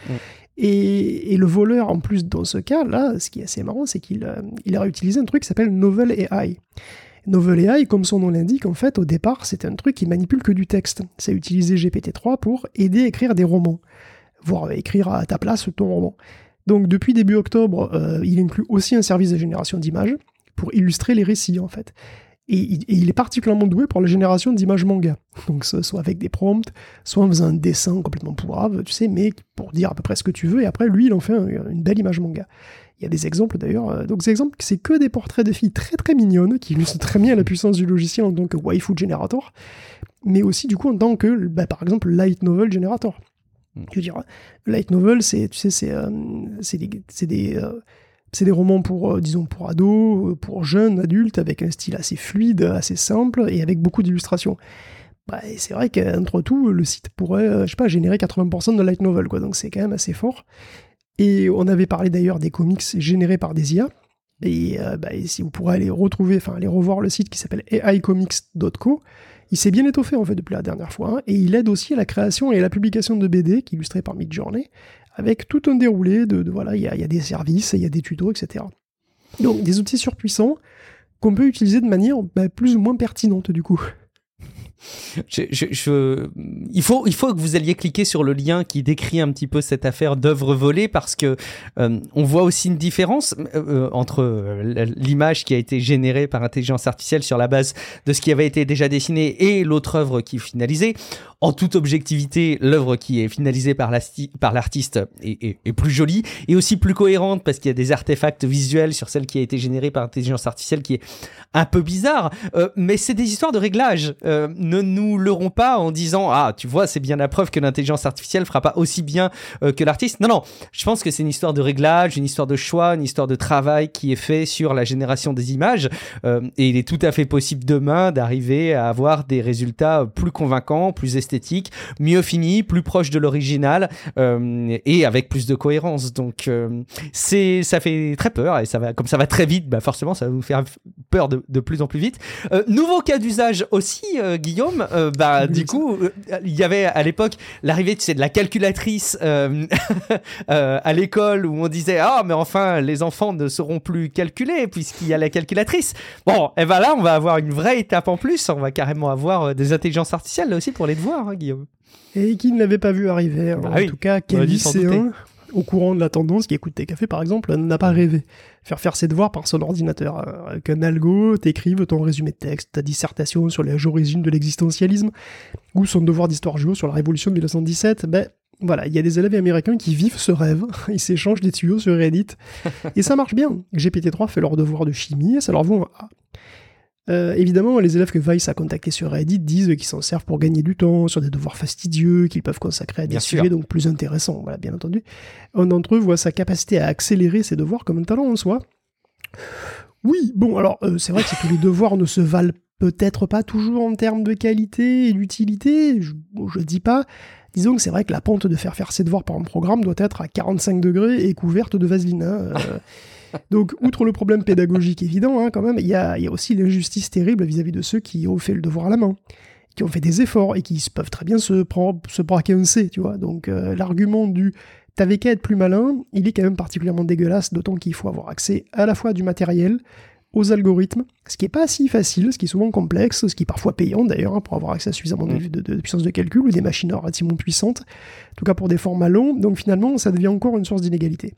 Et le voleur, en plus, dans ce cas-là, ce qui est assez marrant, c'est qu'il a réutilisé un truc qui s'appelle Novel AI. Novel AI, comme son nom l'indique, en fait, au départ, c'est un truc qui manipule que du texte. Ça a utilisé GPT-3 pour aider à écrire des romans, voire écrire à ta place ton roman. Donc, depuis début octobre, il inclut aussi un service de génération d'images pour illustrer les récits, en fait. Et il est particulièrement doué pour la génération d'images manga. Donc, soit avec des prompts, soit en faisant un dessin complètement pourrave, tu sais, mais pour dire à peu près ce que tu veux, et après, lui, il en fait une belle image manga. Il y a des exemples, d'ailleurs. Donc, ces exemples, c'est que des portraits de filles très, très mignonnes, qui illustrent très bien la puissance du logiciel en tant que waifu generator, mais aussi, du coup, en tant que, par exemple, light novel generator. Je veux dire, light novel, c'est des romans pour ados, pour jeunes, adultes, avec un style assez fluide, assez simple, et avec beaucoup d'illustrations. Et c'est vrai qu'entre tout, le site pourrait, générer 80% de light novel, quoi, donc c'est quand même assez fort. Et on avait parlé d'ailleurs des comics générés par des IA, et si vous pourrez aller revoir le site qui s'appelle aicomics.co, Il s'est bien étoffé en fait depuis la dernière fois, hein, et il aide aussi à la création et à la publication de BD, qui est illustrée par Midjourney, avec tout un déroulé voilà, il y a des services, il y a des tutos, etc. Donc des outils surpuissants qu'on peut utiliser de manière plus ou moins pertinente du coup. Il faut que vous alliez cliquer sur le lien qui décrit un petit peu cette affaire d'œuvres volées, parce que on voit aussi une différence entre l'image qui a été générée par intelligence artificielle sur la base de ce qui avait été déjà dessiné et l'autre œuvre qui est finalisée. En toute objectivité, l'œuvre qui est finalisée par l'artiste est plus jolie et aussi plus cohérente, parce qu'il y a des artefacts visuels sur celle qui a été générée par intelligence artificielle qui est un peu bizarre, mais c'est des histoires de réglage. Ne nous leurrons pas en disant « Ah, tu vois, c'est bien la preuve que l'intelligence artificielle fera pas aussi bien que l'artiste. » Non, je pense que c'est une histoire de réglage, une histoire de choix, une histoire de travail qui est fait sur la génération des images, et il est tout à fait possible demain d'arriver à avoir des résultats plus convaincants, plus esthétiques, mieux finis, plus proches de l'original, et avec plus de cohérence. Donc ça fait très peur, et comme ça va très vite, forcément ça va nous faire peur de plus en plus vite. Nouveau cas d'usage aussi, Guillaume, du coup, il y avait à l'époque l'arrivée, tu sais, de la calculatrice à l'école, où on disait « Ah, mais enfin, les enfants ne sauront plus calculer puisqu'il y a la calculatrice. » Bon, et là, on va avoir une vraie étape en plus. On va carrément avoir des intelligences artificielles là aussi pour les devoirs, hein, Guillaume. Et qui ne l'avait pas vu arriver. En tout cas, quel lycéen, au courant de la tendance, qui écoute tes cafés par exemple, n'a pas rêvé faire ses devoirs par son ordinateur. Avec un algo, t'écrives ton résumé de texte, ta dissertation sur les origines de l'existentialisme, ou son devoir d'histoire géo sur la révolution de 1917. Voilà, il y a des élèves américains qui vivent ce rêve, ils s'échangent des tuyaux sur Reddit, et ça marche bien. GPT-3 fait leur devoir de chimie, et ça leur vaut un A. Évidemment, les élèves que Vice a contactés sur Reddit disent qu'ils s'en servent pour gagner du temps sur des devoirs fastidieux qu'ils peuvent consacrer à des sujets donc plus intéressants, voilà, bien entendu. Un d'entre eux voit sa capacité à accélérer ses devoirs comme un talent en soi. Oui, bon, alors c'est vrai que tous les devoirs ne se valent peut-être pas toujours en termes de qualité et d'utilité, je dis pas. Disons que c'est vrai que la pente de faire ses devoirs par un programme doit être à 45 degrés et couverte de vaseline. Donc, outre le problème pédagogique évident, quand même, il y a aussi l'injustice terrible vis-à-vis de ceux qui ont fait le devoir à la main, qui ont fait des efforts et qui peuvent très bien se braquer un C, tu vois. Donc, l'argument du « t'avais qu'à être plus malin », il est quand même particulièrement dégueulasse, d'autant qu'il faut avoir accès à la fois à du matériel, aux algorithmes, ce qui est pas si facile, ce qui est souvent complexe, ce qui est parfois payant d'ailleurs, pour avoir accès à suffisamment de puissance de calcul, ou des machines relativement puissantes, en tout cas pour des formats longs, donc finalement ça devient encore une source d'inégalité.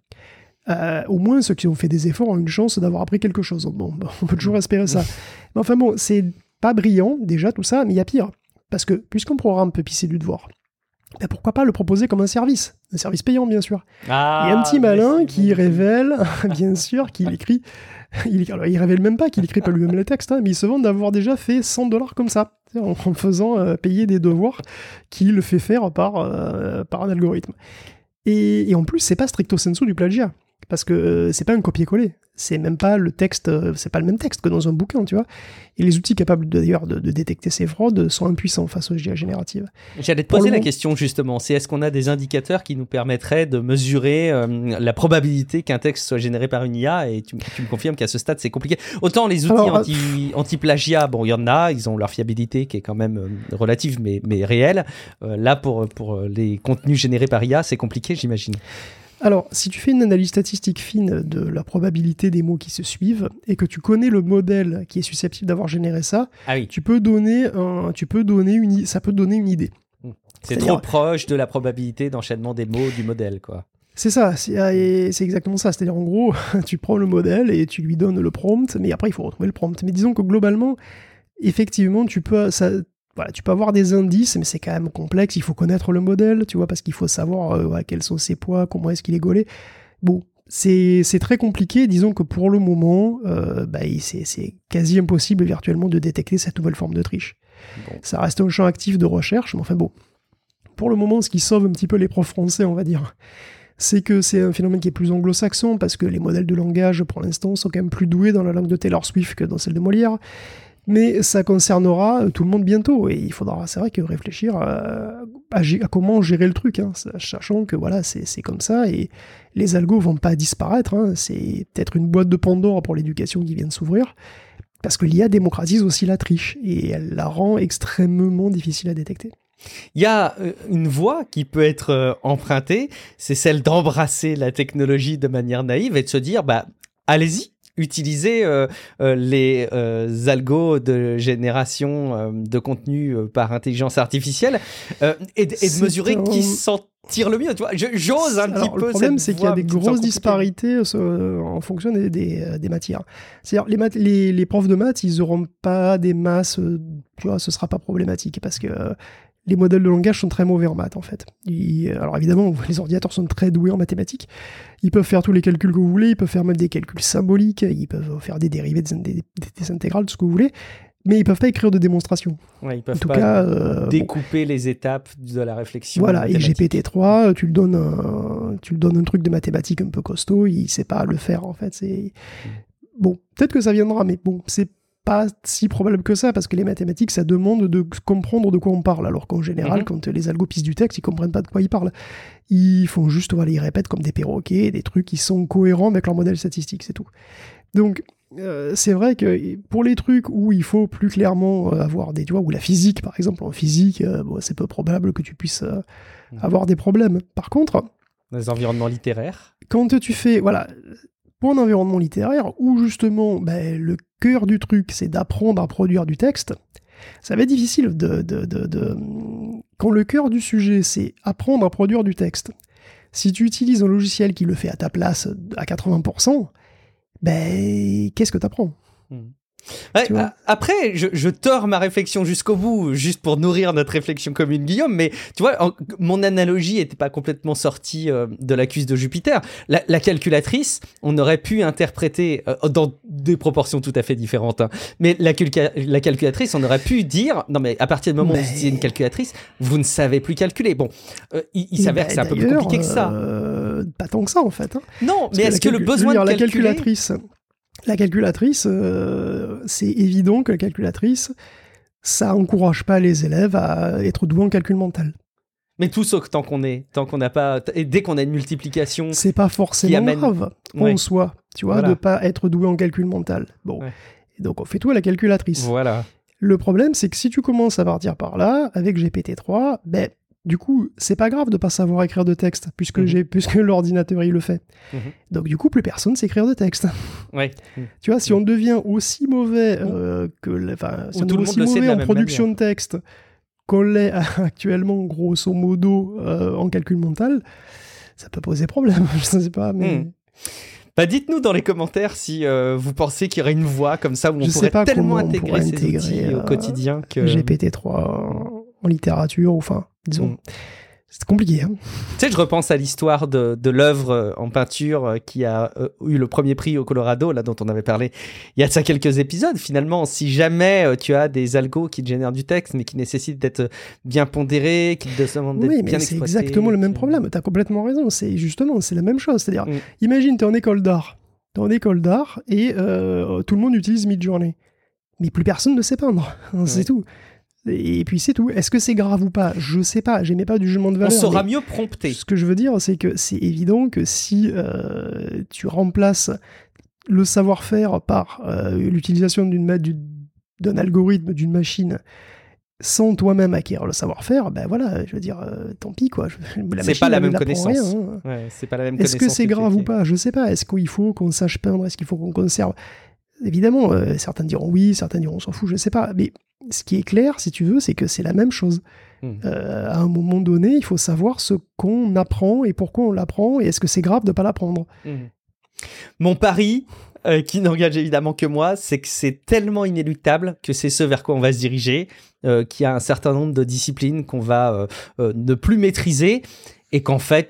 Au moins ceux qui ont fait des efforts ont une chance d'avoir appris quelque chose. Bon, on peut toujours espérer ça. Mais enfin bon, c'est pas brillant déjà tout ça, mais il y a pire. Parce que puisqu'un programme peut pisser du devoir, pourquoi pas le proposer comme un service payant bien sûr. Il y a un petit malin qui révèle, bien sûr, qu'il écrit... il révèle même pas qu'il écrit pas lui-même les textes, mais il se vante d'avoir déjà fait $100 comme ça, en faisant payer des devoirs qu'il fait faire par un algorithme. Et en plus, c'est pas stricto sensu du plagiat, parce que c'est pas un copier-coller, c'est même pas le texte, c'est pas le même texte que dans un bouquin, tu vois. Et les outils capables d'ailleurs de détecter ces fraudes sont impuissants face aux IA génératives. J'allais te poser la question justement, c'est est-ce qu'on a des indicateurs qui nous permettraient de mesurer la probabilité qu'un texte soit généré par une IA, et tu me confirmes qu'à ce stade c'est compliqué. Autant les outils anti-plagiat, bon il y en a, ils ont leur fiabilité qui est quand même relative mais réelle. Là pour les contenus générés par IA c'est compliqué j'imagine. Alors, si tu fais une analyse statistique fine de la probabilité des mots qui se suivent et que tu connais le modèle qui est susceptible d'avoir généré ça, ça peut donner une idée. C'est trop proche de la probabilité d'enchaînement des mots du modèle, quoi. C'est ça, c'est exactement ça. C'est-à-dire, en gros, tu prends le modèle et tu lui donnes le prompt, mais après, il faut retrouver le prompt. Mais disons que globalement, effectivement, tu peux avoir des indices, mais c'est quand même complexe. Il faut connaître le modèle, tu vois, parce qu'il faut savoir quels sont ses poids, comment est-ce qu'il est gaulé. Bon, c'est très compliqué. Disons que pour le moment, c'est quasi impossible virtuellement de détecter cette nouvelle forme de triche. Bon. Ça reste un champ actif de recherche, mais enfin bon. Pour le moment, ce qui sauve un petit peu les profs français, on va dire, c'est que c'est un phénomène qui est plus anglo-saxon, parce que les modèles de langage, pour l'instant, sont quand même plus doués dans la langue de Taylor Swift que dans celle de Molière. Mais ça concernera tout le monde bientôt, et il faudra, c'est vrai, que réfléchir à comment gérer le truc, sachant que voilà, c'est comme ça, et les algos vont pas disparaître, c'est peut-être une boîte de Pandore pour l'éducation qui vient de s'ouvrir, Parce que l'IA démocratise aussi la triche et elle la rend extrêmement difficile à détecter. Il y a une voie qui peut être empruntée, c'est celle d'embrasser la technologie de manière naïve et de se dire, allez-y, utilisez les algos de génération de contenu par intelligence artificielle et de mesurer qui s'en tire le mieux. Tu vois, j'ose un petit peu. Le problème, c'est qu'il y a des grosses disparités en fonction des matières. C'est-à-dire, les profs de maths, ils n'auront pas des masses, tu vois, ce ne sera pas problématique parce que les modèles de langage sont très mauvais en maths, en fait. Alors évidemment, les ordinateurs sont très doués en mathématiques. Ils peuvent faire tous les calculs que vous voulez, ils peuvent faire même des calculs symboliques, ils peuvent faire des dérivés, des intégrales, tout ce que vous voulez, mais ils peuvent pas écrire de démonstration. Ouais, ils peuvent pas découper les étapes de la réflexion. Voilà, et GPT-3, tu lui donnes un truc de mathématiques un peu costaud, il sait pas le faire, en fait. Bon, peut-être que ça viendra, mais bon, c'est pas si probable que ça, parce que les mathématiques, ça demande de comprendre de quoi on parle, alors qu'en général, quand les algos pissent du texte, ils comprennent pas de quoi ils parlent. Ils font juste, voilà, ils répètent comme des perroquets, des trucs qui sont cohérents avec leur modèle statistique, c'est tout. Donc, c'est vrai que pour les trucs où il faut plus clairement avoir des, tu vois, ou la physique, par exemple, en physique, c'est peu probable que tu puisses avoir des problèmes. Par contre... Dans les environnements littéraires. Quand tu fais, voilà... Pour un environnement littéraire où justement le cœur du truc c'est d'apprendre à produire du texte, ça va être difficile quand le cœur du sujet c'est apprendre à produire du texte. Si tu utilises un logiciel qui le fait à ta place à 80%, qu'est-ce que tu apprends ? Ouais, après, je tords ma réflexion jusqu'au bout, juste pour nourrir notre réflexion commune, Guillaume, mais tu vois, mon analogie n'était pas complètement sortie de la cuisse de Jupiter. La calculatrice, on aurait pu interpréter dans des proportions tout à fait différentes, hein, mais la calculatrice, on aurait pu dire, non mais à partir du moment où vous utilisez une calculatrice, vous ne savez plus calculer. Bon, il s'avère que c'est un peu plus compliqué que ça. Pas tant que ça, en fait. Hein. Non, mais est-ce que le besoin de calculer... La calculatrice, c'est évident que la calculatrice, ça encourage pas les élèves à être doués en calcul mental. Mais tout sauf tant qu'on n'a pas, et dès qu'on a une multiplication, c'est pas forcément grave en soi, tu vois, de pas être doué en calcul mental. Bon, et donc on fait tout à la calculatrice. Voilà. Le problème, c'est que si tu commences à partir par là avec GPT-3, du coup, c'est pas grave de pas savoir écrire de texte, puisque l'ordinateur, il le fait. Donc, du coup, plus personne sait écrire de texte. Ouais. Tu vois, si on devient aussi mauvais si on est aussi mauvais en production de texte qu'on l'est actuellement, grosso modo, en calcul mental, ça peut poser problème. Je sais pas, mais... dites-nous dans les commentaires si vous pensez qu'il y aurait une voie comme ça où on pourrait tellement intégrer ces outils au quotidien que... GPT-3 en littérature, ou enfin, disons... C'est compliqué. Hein. Tu sais, je repense à l'histoire de l'œuvre en peinture qui a eu le premier prix au Colorado, là, dont on avait parlé il y a de ça quelques épisodes. Finalement, si jamais tu as des algos qui te génèrent du texte, mais qui nécessitent d'être bien pondérés, qui te demandent d'être bien exploités... c'est exactement le même problème. Tu as complètement raison. C'est la même chose. C'est-à-dire, imagine, tu es en école d'art. Et tout le monde utilise Midjourney. Mais plus personne ne sait peindre. C'est tout. Et puis c'est tout. Est-ce que c'est grave ou pas ? Je sais pas. J'aimais pas du jugement de valeur. On saura mieux prompter. Ce que je veux dire, c'est que c'est évident que si tu remplaces le savoir-faire par l'utilisation d'un algorithme, d'une machine, sans toi-même acquérir le savoir-faire, je veux dire, tant pis quoi. C'est pas la même connaissance. Rien, hein. C'est pas la même connaissance. Est-ce que c'est grave ou pas ? Je sais pas. Est-ce qu'il faut qu'on sache peindre ? Est-ce qu'il faut qu'on conserve ? Évidemment, certains diront oui, certains diront on s'en fout, je sais pas. Mais ce qui est clair, si tu veux, c'est que c'est la même chose. À un moment donné, il faut savoir ce qu'on apprend et pourquoi on l'apprend, et est-ce que c'est grave de pas l'apprendre. Mon pari, qui n'engage évidemment que moi, c'est que c'est tellement inéluctable que c'est ce vers quoi on va se diriger, qu'il y a un certain nombre de disciplines qu'on va ne plus maîtriser, et qu'en fait,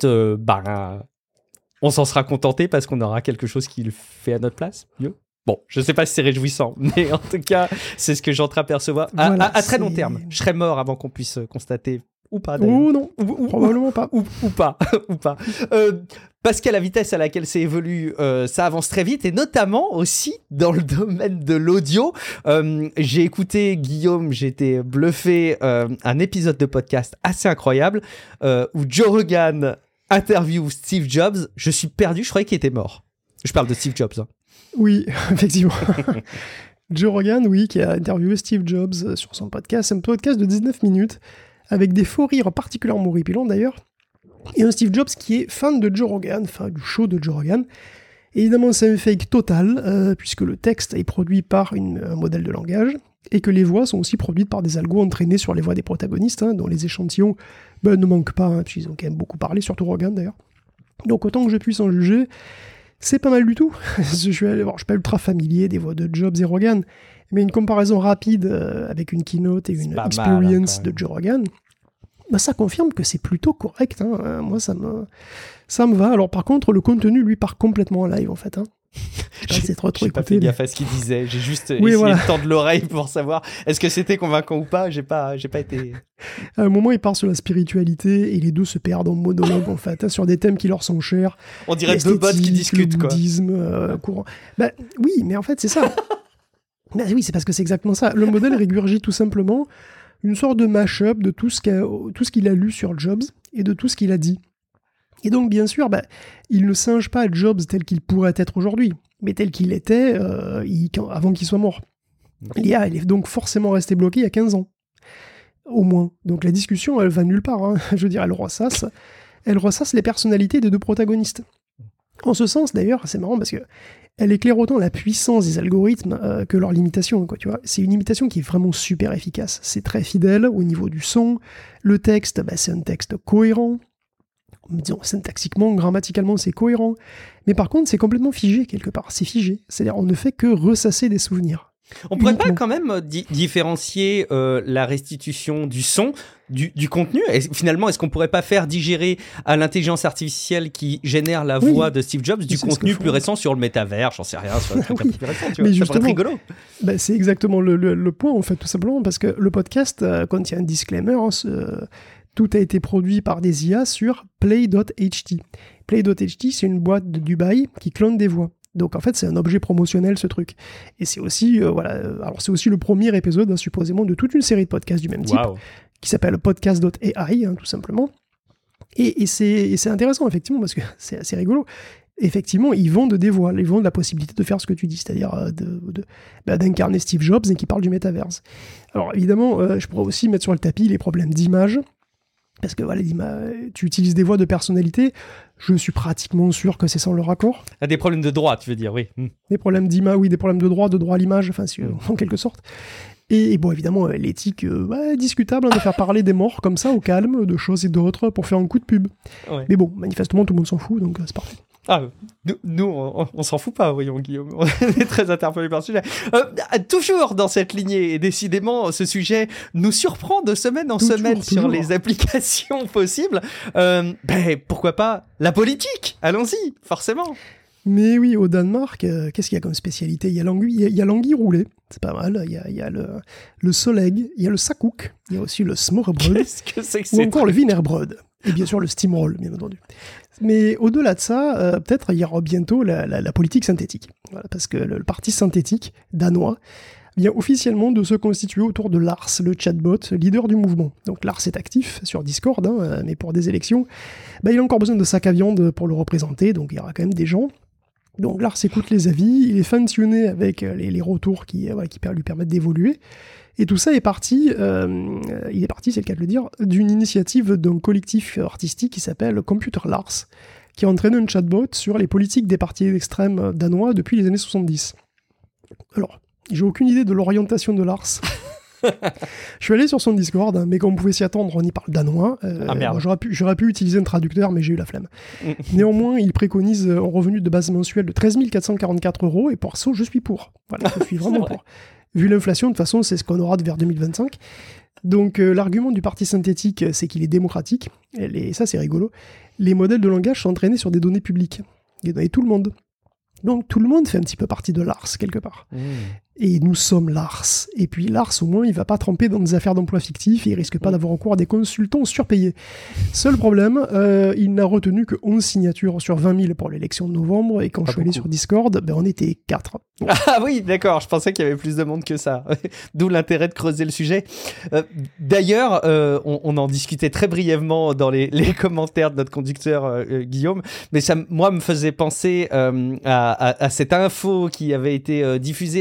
on s'en sera contenté parce qu'on aura quelque chose qui le fait à notre place, mieux. Bon, je sais pas si c'est réjouissant, mais en tout cas, c'est ce que j'entreaperçois à très long terme. Je serais mort avant qu'on puisse constater, ou pas d'ailleurs. Ou non, probablement pas. Ou pas, ou pas. Parce qu'à la vitesse à laquelle ça évolue, ça avance très vite, et notamment aussi dans le domaine de l'audio. J'ai écouté, Guillaume, j'étais bluffé, un épisode de podcast assez incroyable, où Joe Rogan interview Steve Jobs. Je suis perdu, je croyais qu'il était mort. Je parle de Steve Jobs, hein. Oui, effectivement. Joe Rogan, oui, qui a interviewé Steve Jobs sur son podcast. C'est un podcast de 19 minutes, avec des faux rires particulièrement horripilants d'ailleurs, et un Steve Jobs qui est fan de Joe Rogan, enfin du show de Joe Rogan. Et évidemment, c'est un fake total, puisque le texte est produit par un modèle de langage, et que les voix sont aussi produites par des algos entraînés sur les voix des protagonistes, dont les échantillons ne manquent pas, puisqu'ils ont quand même beaucoup parlé, surtout Rogan d'ailleurs. Donc autant que je puisse en juger, c'est pas mal du tout. Je suis pas ultra familier des voix de Jobs et Rogan, mais une comparaison rapide avec une keynote et une experience de Joe Rogan, ça confirme que c'est plutôt correct. Moi, ça me va. Alors par contre, le contenu, lui, part complètement en live, en fait. J'ai pas fait gaffe à ce qu'il disait. J'ai juste essayé de tendre l'oreille pour savoir est-ce que c'était convaincant ou pas. J'ai pas été... À un moment, il part sur la spiritualité et les deux se perdent en monologue, en fait, sur des thèmes qui leur sont chers. On dirait deux bots qui discutent, le bouddhisme, courant. Oui, mais en fait, c'est ça. Oui, c'est parce que c'est exactement ça. Le modèle régurgite tout simplement une sorte de mash-up de tout ce qu'il a lu sur Jobs et de tout ce qu'il a dit. Et donc, bien sûr, il ne singe pas Jobs tel qu'il pourrait être aujourd'hui, mais tel qu'il était avant qu'il soit mort. Il est donc forcément resté bloqué il y a 15 ans, au moins. Donc la discussion, elle va nulle part. Je veux dire, elle ressasse les personnalités des deux protagonistes. En ce sens, d'ailleurs, c'est marrant parce que elle éclaire autant la puissance des algorithmes que leur limitation, quoi, tu vois. C'est une imitation qui est vraiment super efficace. C'est très fidèle au niveau du son. Le texte, c'est un texte cohérent. Disons, syntaxiquement, grammaticalement, c'est cohérent. Mais par contre, c'est complètement figé quelque part. C'est figé. C'est-à-dire, on ne fait que ressasser des souvenirs. On pourrait pas quand même différencier la restitution du son du contenu. Et finalement, est-ce qu'on pourrait pas faire digérer à l'intelligence artificielle qui génère la voix de Steve Jobs du contenu plus récent sur le métavers, j'en sais rien, sur un truc un peu plus récent, tu vois. Ça pourrait être rigolo. C'est exactement le point, en fait, tout simplement, parce que le podcast contient un disclaimer. Tout a été produit par des IA sur Play.ht. Play.ht, c'est une boîte de Dubaï qui clone des voix. Donc en fait, c'est un objet promotionnel, ce truc. Et c'est aussi, alors c'est aussi le premier épisode, supposément, de toute une série de podcasts du même type, qui s'appelle podcast.ai, tout simplement. Et c'est intéressant, effectivement, parce que c'est assez rigolo. Effectivement, ils vendent des voix, ils vendent la possibilité de faire ce que tu dis, c'est-à-dire d'incarner Steve Jobs et qui parle du métaverse. Alors évidemment, je pourrais aussi mettre sur le tapis les problèmes d'image, parce que tu utilises des voix de personnalité, je suis pratiquement sûr que c'est sans leur accord. Des problèmes de droit, tu veux dire, oui. Des problèmes d'image, oui, des problèmes de droit à l'image, enfin, en quelque sorte. Et bon, évidemment, l'éthique, discutable de faire parler des morts comme ça, au calme, de choses et d'autres, pour faire un coup de pub. Ouais. Mais bon, manifestement, tout le monde s'en fout, donc c'est parfait. Nous, on s'en fout pas, voyons, Guillaume. On est très interpellés par le sujet. Toujours dans cette lignée, et décidément, ce sujet nous surprend de semaine en semaine sur les applications possibles. Pourquoi pas la politique ? Allons-y, forcément. Mais oui, au Danemark, qu'est-ce qu'il y a comme spécialité ? Il y a l'anguille roulée, c'est pas mal. Il y a le soleg, il y a le sakuk, il y a aussi le smørrebrød. Qu'est-ce que c'est que ou encore le wienerbrød. Et bien sûr, le steamroll, bien entendu. Mais au-delà de ça, peut-être il y aura bientôt la politique synthétique. Voilà, parce que le parti synthétique danois vient officiellement de se constituer autour de Lars, le chatbot, leader du mouvement. Donc Lars est actif sur Discord, mais pour des élections, il a encore besoin de sac à viande pour le représenter, donc il y aura quand même des gens. Donc Lars écoute les avis, il est fine-tuné avec les retours qui lui permettent d'évoluer. Et tout ça est parti, c'est le cas de le dire, d'une initiative d'un collectif artistique qui s'appelle Computer Lars, qui a entraîné un chatbot sur les politiques des partis extrêmes danois depuis les années 70. Alors, j'ai aucune idée de l'orientation de Lars. Je suis allé sur son Discord, mais comme on pouvait s'y attendre, on y parle danois. Merde. J'aurais pu utiliser un traducteur, mais j'ai eu la flemme. Néanmoins, il préconise un revenu de base mensuel de 13 444 €, et pour ça, je suis pour. Voilà, je suis vraiment pour. Vu l'inflation, de toute façon, c'est ce qu'on aura vers 2025. Donc, l'argument du parti synthétique, c'est qu'il est démocratique. Et ça, c'est rigolo. Les modèles de langage sont entraînés sur des données publiques. Des données de tout le monde. Donc, tout le monde fait un petit peu partie de Lars, quelque part. Et nous sommes Lars. Et puis Lars, au moins, il va pas tremper dans des affaires d'emploi fictifs et il risque pas d'avoir recours à des consultants surpayés. Seul problème, il n'a retenu que 11 signatures sur 20 000 pour l'élection de novembre, et quand je suis allé sur Discord, on était 4. Ah oui, d'accord, je pensais qu'il y avait plus de monde que ça. D'où l'intérêt de creuser le sujet. D'ailleurs, on en discutait très brièvement dans les commentaires de notre conducteur Guillaume, mais ça, moi, me faisait penser à cette info qui avait été diffusée, largement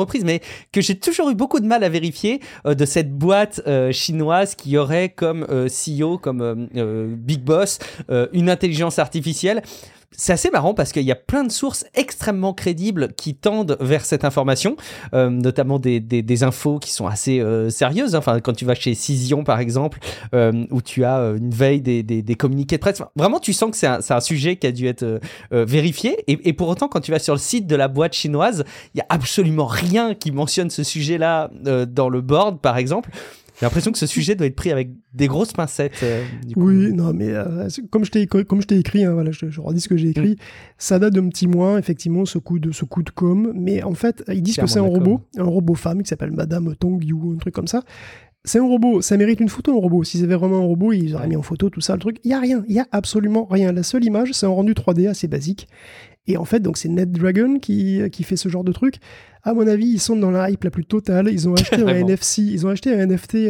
reprises, mais que j'ai toujours eu beaucoup de mal à vérifier de cette boîte chinoise qui aurait comme CEO, comme Big Boss, une intelligence artificielle. C'est assez marrant parce qu'il y a plein de sources extrêmement crédibles qui tendent vers cette information, notamment des infos qui sont assez sérieuses. Enfin, quand tu vas chez Cision, par exemple, où tu as une veille des communiqués de presse. Enfin, vraiment, tu sens que c'est un sujet qui a dû être vérifié. Et pour autant, quand tu vas sur le site de la boîte chinoise, il n'y a absolument rien qui mentionne ce sujet-là dans le board, par exemple. J'ai l'impression que ce sujet doit être pris avec des grosses pincettes. Du coup. Oui, non, mais comme je t'ai écrit, hein, voilà, je redis ce que j'ai écrit, ça date d'un petit mois, effectivement, ce coup de com. Mais en fait, ils disent que c'est un robot femme qui s'appelle Madame Tong Yu, un truc comme ça. C'est un robot, ça mérite une photo, un robot. S'ils avaient vraiment un robot, ils auraient mis en photo tout ça, le truc. Il y a rien, il y a absolument rien. La seule image, c'est un rendu 3D assez basique. Et en fait, donc c'est NetDragon qui fait ce genre de truc. À mon avis, ils sont dans la hype la plus totale. Ils ont acheté un NFC, ils ont acheté un NFT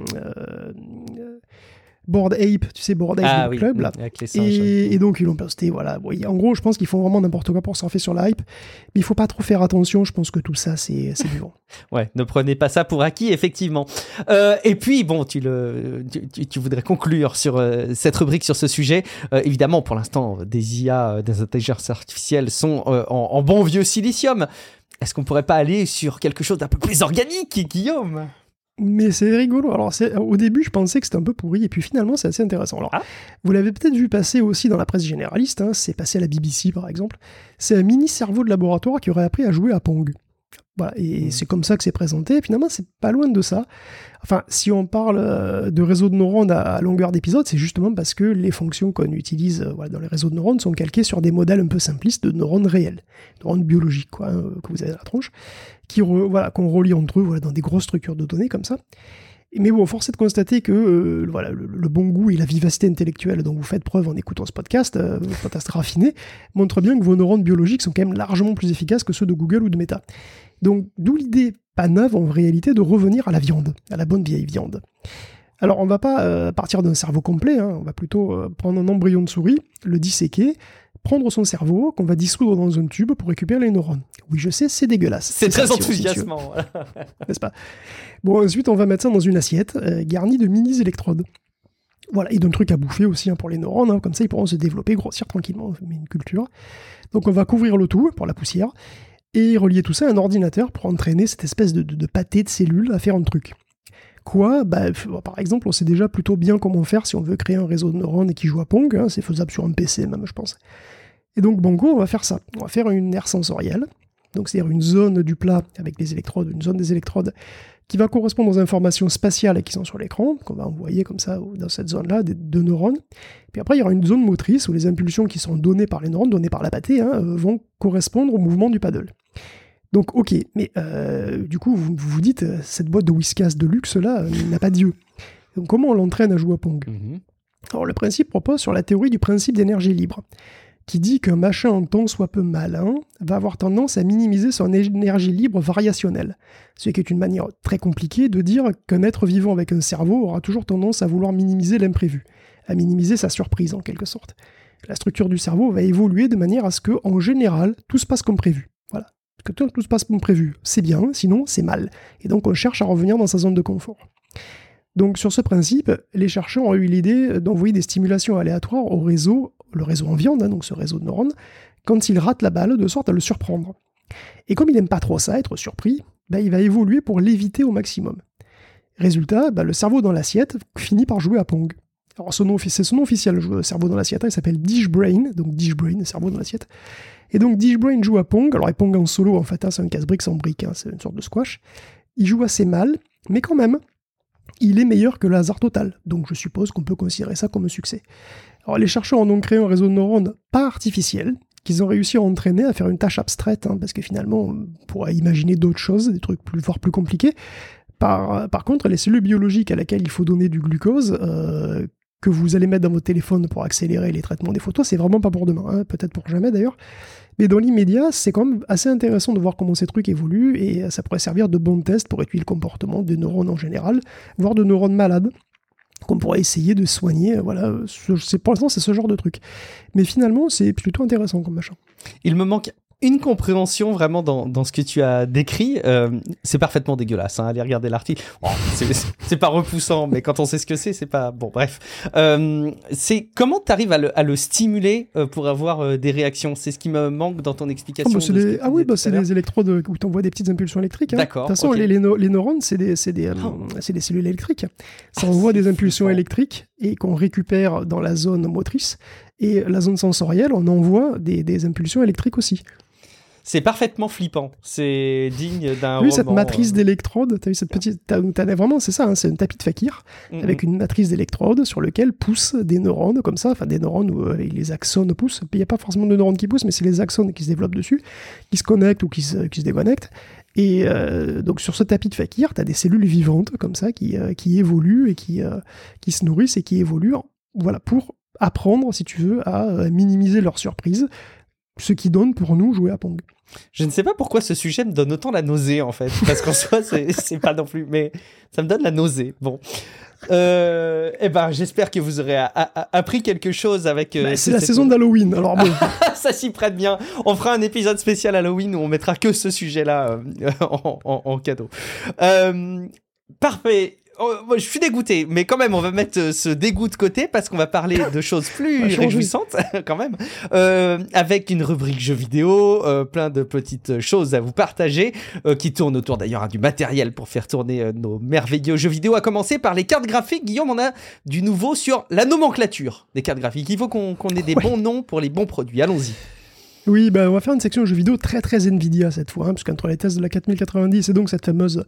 Bored Ape, tu sais, Bored Ape Club, là. Avec les singes, et donc, ils l'ont posté, voilà. Bon, en gros, je pense qu'ils font vraiment n'importe quoi pour surfer sur la hype. Mais il faut pas trop faire attention. Je pense que tout ça, c'est du vent. Ouais, ne prenez pas ça pour acquis, effectivement. Et puis, bon, tu voudrais conclure sur cette rubrique sur ce sujet. Évidemment, pour l'instant, des IA, des intelligences artificielles sont en bon vieux silicium. Est-ce qu'on pourrait pas aller sur quelque chose d'un peu plus organique, Guillaume ? Mais c'est rigolo. Alors, au début, je pensais que c'était un peu pourri, et puis finalement, c'est assez intéressant. Alors, vous l'avez peut-être vu passer aussi dans la presse généraliste, hein, c'est passé à la BBC, par exemple. C'est un mini-cerveau de laboratoire qui aurait appris à jouer à Pong. Voilà, et c'est comme ça que c'est présenté. Et finalement, c'est pas loin de ça. Enfin, si on parle de réseaux de neurones à longueur d'épisode, c'est justement parce que les fonctions qu'on utilise dans les réseaux de neurones sont calquées sur des modèles un peu simplistes de neurones réels, neurones biologiques, que vous avez à la tronche, qu'on relie entre eux dans des grosses structures de données comme ça. Mais bon, force est de constater que le bon goût et la vivacité intellectuelle dont vous faites preuve en écoutant ce podcast raffiné, montrent bien que vos neurones biologiques sont quand même largement plus efficaces que ceux de Google ou de Meta. Donc, d'où l'idée pas neuve en réalité de revenir à la viande, à la bonne vieille viande. Alors, on va pas partir d'un cerveau complet, on va plutôt prendre un embryon de souris, le disséquer, prendre son cerveau, qu'on va dissoudre dans un tube pour récupérer les neurones. Oui, je sais, c'est dégueulasse. C'est très enthousiasmant. N'est-ce pas ? Bon, ensuite, on va mettre ça dans une assiette garnie de mini-électrodes. Voilà, et d'un truc à bouffer aussi pour les neurones, comme ça ils pourront se développer, grossir tranquillement, mais une culture. Donc on va couvrir le tout pour la poussière, et relier tout ça à un ordinateur pour entraîner cette espèce de pâté de cellules à faire un truc. Par exemple, on sait déjà plutôt bien comment faire si on veut créer un réseau de neurones qui joue à Pong, c'est faisable sur un PC même, je pense. Et donc, banco, on va faire ça. On va faire une aire sensorielle, donc c'est-à-dire une zone du plat avec les électrodes, une zone des électrodes qui va correspondre aux informations spatiales qui sont sur l'écran, qu'on va envoyer comme ça dans cette zone-là, de neurones. Puis après, il y aura une zone motrice où les impulsions qui sont données par les neurones, données par la pâtée, vont correspondre au mouvement du paddle. Donc, ok, mais du coup, vous vous dites, cette boîte de Whiskas de luxe-là n'a pas d'yeux. Donc, comment on l'entraîne à jouer à Pong ? Alors, le principe repose sur la théorie du principe d'énergie libre, qui dit qu'un machin en tant soit peu malin va avoir tendance à minimiser son énergie libre variationnelle, ce qui est une manière très compliquée de dire qu'un être vivant avec un cerveau aura toujours tendance à vouloir minimiser l'imprévu, à minimiser sa surprise en quelque sorte. La structure du cerveau va évoluer de manière à ce que, en général, tout se passe comme prévu. Voilà. Que tout se passe comme prévu, c'est bien, sinon c'est mal. Et donc on cherche à revenir dans sa zone de confort. Donc sur ce principe, les chercheurs ont eu l'idée d'envoyer des stimulations aléatoires au réseau, le réseau en viande, donc ce réseau de neurones, quand il rate la balle, de sorte à le surprendre. Et comme il n'aime pas trop ça, être surpris, il va évoluer pour l'éviter au maximum. Résultat, le cerveau dans l'assiette finit par jouer à Pong. Alors c'est son nom officiel, le cerveau dans l'assiette, il s'appelle Dishbrain, donc Dishbrain, cerveau dans l'assiette. Et donc Dishbrain joue à Pong, alors Pong en solo en fait, c'est un casse-briques sans briques, c'est une sorte de squash. Il joue assez mal, mais quand même, il est meilleur que le hasard total, donc je suppose qu'on peut considérer ça comme un succès. Alors les chercheurs en ont créé un réseau de neurones pas artificiel, qu'ils ont réussi à entraîner à faire une tâche abstraite, parce que finalement on pourrait imaginer d'autres choses, des trucs voire plus compliqués. Par contre, les cellules biologiques à laquelle il faut donner du glucose, que vous allez mettre dans votre téléphone pour accélérer les traitements des photos, c'est vraiment pas pour demain, peut-être pour jamais d'ailleurs. Mais dans l'immédiat, c'est quand même assez intéressant de voir comment ces trucs évoluent, et ça pourrait servir de bon test pour étudier le comportement des neurones en général, voire de neurones malades, qu'on pourrait essayer de soigner. Voilà, pour l'instant, c'est ce genre de truc. Mais finalement, c'est plutôt intéressant comme machin. Il me manque une compréhension vraiment dans ce que tu as décrit. C'est parfaitement dégueulasse. Hein, allez regarder l'article. Oh, c'est pas repoussant, mais quand on sait ce que c'est pas... Bon, bref. C'est comment tu arrives à le stimuler pour avoir des réactions? C'est ce qui me manque dans ton explication. C'est les électrodes où tu envoies des petites impulsions électriques. Hein. D'accord. De toute façon, les neurones, c'est des cellules électriques. Ça envoie des impulsions électriques et qu'on récupère dans la zone motrice. Et la zone sensorielle, on envoie des impulsions électriques aussi. C'est parfaitement flippant. C'est digne d'un roman. Oui, cette matrice d'électrodes, t'as vu cette petite... vraiment, c'est ça, hein, c'est un tapis de fakir avec une matrice d'électrodes sur lequel poussent des neurones, comme ça, enfin des neurones où les axones poussent. Il n'y a pas forcément de neurones qui poussent, mais c'est les axones qui se développent dessus, qui se connectent ou qui se déconnectent. Et donc sur ce tapis de fakir, t'as des cellules vivantes, comme ça, qui évoluent et qui se nourrissent et qui évoluent, voilà, pour apprendre, si tu veux, à minimiser leur surprise, ce qui donne pour nous jouer à Pong. Je ne sais pas pourquoi ce sujet me donne autant la nausée, en fait. Parce qu'en soi, c'est pas non plus... Mais ça me donne la nausée. Bon. J'espère que vous aurez appris quelque chose avec... c'est la saison d'Halloween, alors bon. Ça s'y prête bien. On fera un épisode spécial Halloween où on mettra que ce sujet-là en cadeau. Parfait. Je suis dégoûté, mais quand même, on va mettre ce dégoût de côté parce qu'on va parler de choses plus réjouissantes, quand même, avec une rubrique jeux vidéo, plein de petites choses à vous partager, qui tournent autour d'ailleurs du matériel pour faire tourner nos merveilleux jeux vidéo, à commencer par les cartes graphiques. Guillaume, on a du nouveau sur la nomenclature des cartes graphiques. Il faut qu'on ait des bons noms pour les bons produits. Allons-y. Oui, on va faire une section jeux vidéo très très Nvidia cette fois, hein, parce qu'entre les tests de la 4090 et donc cette fameuse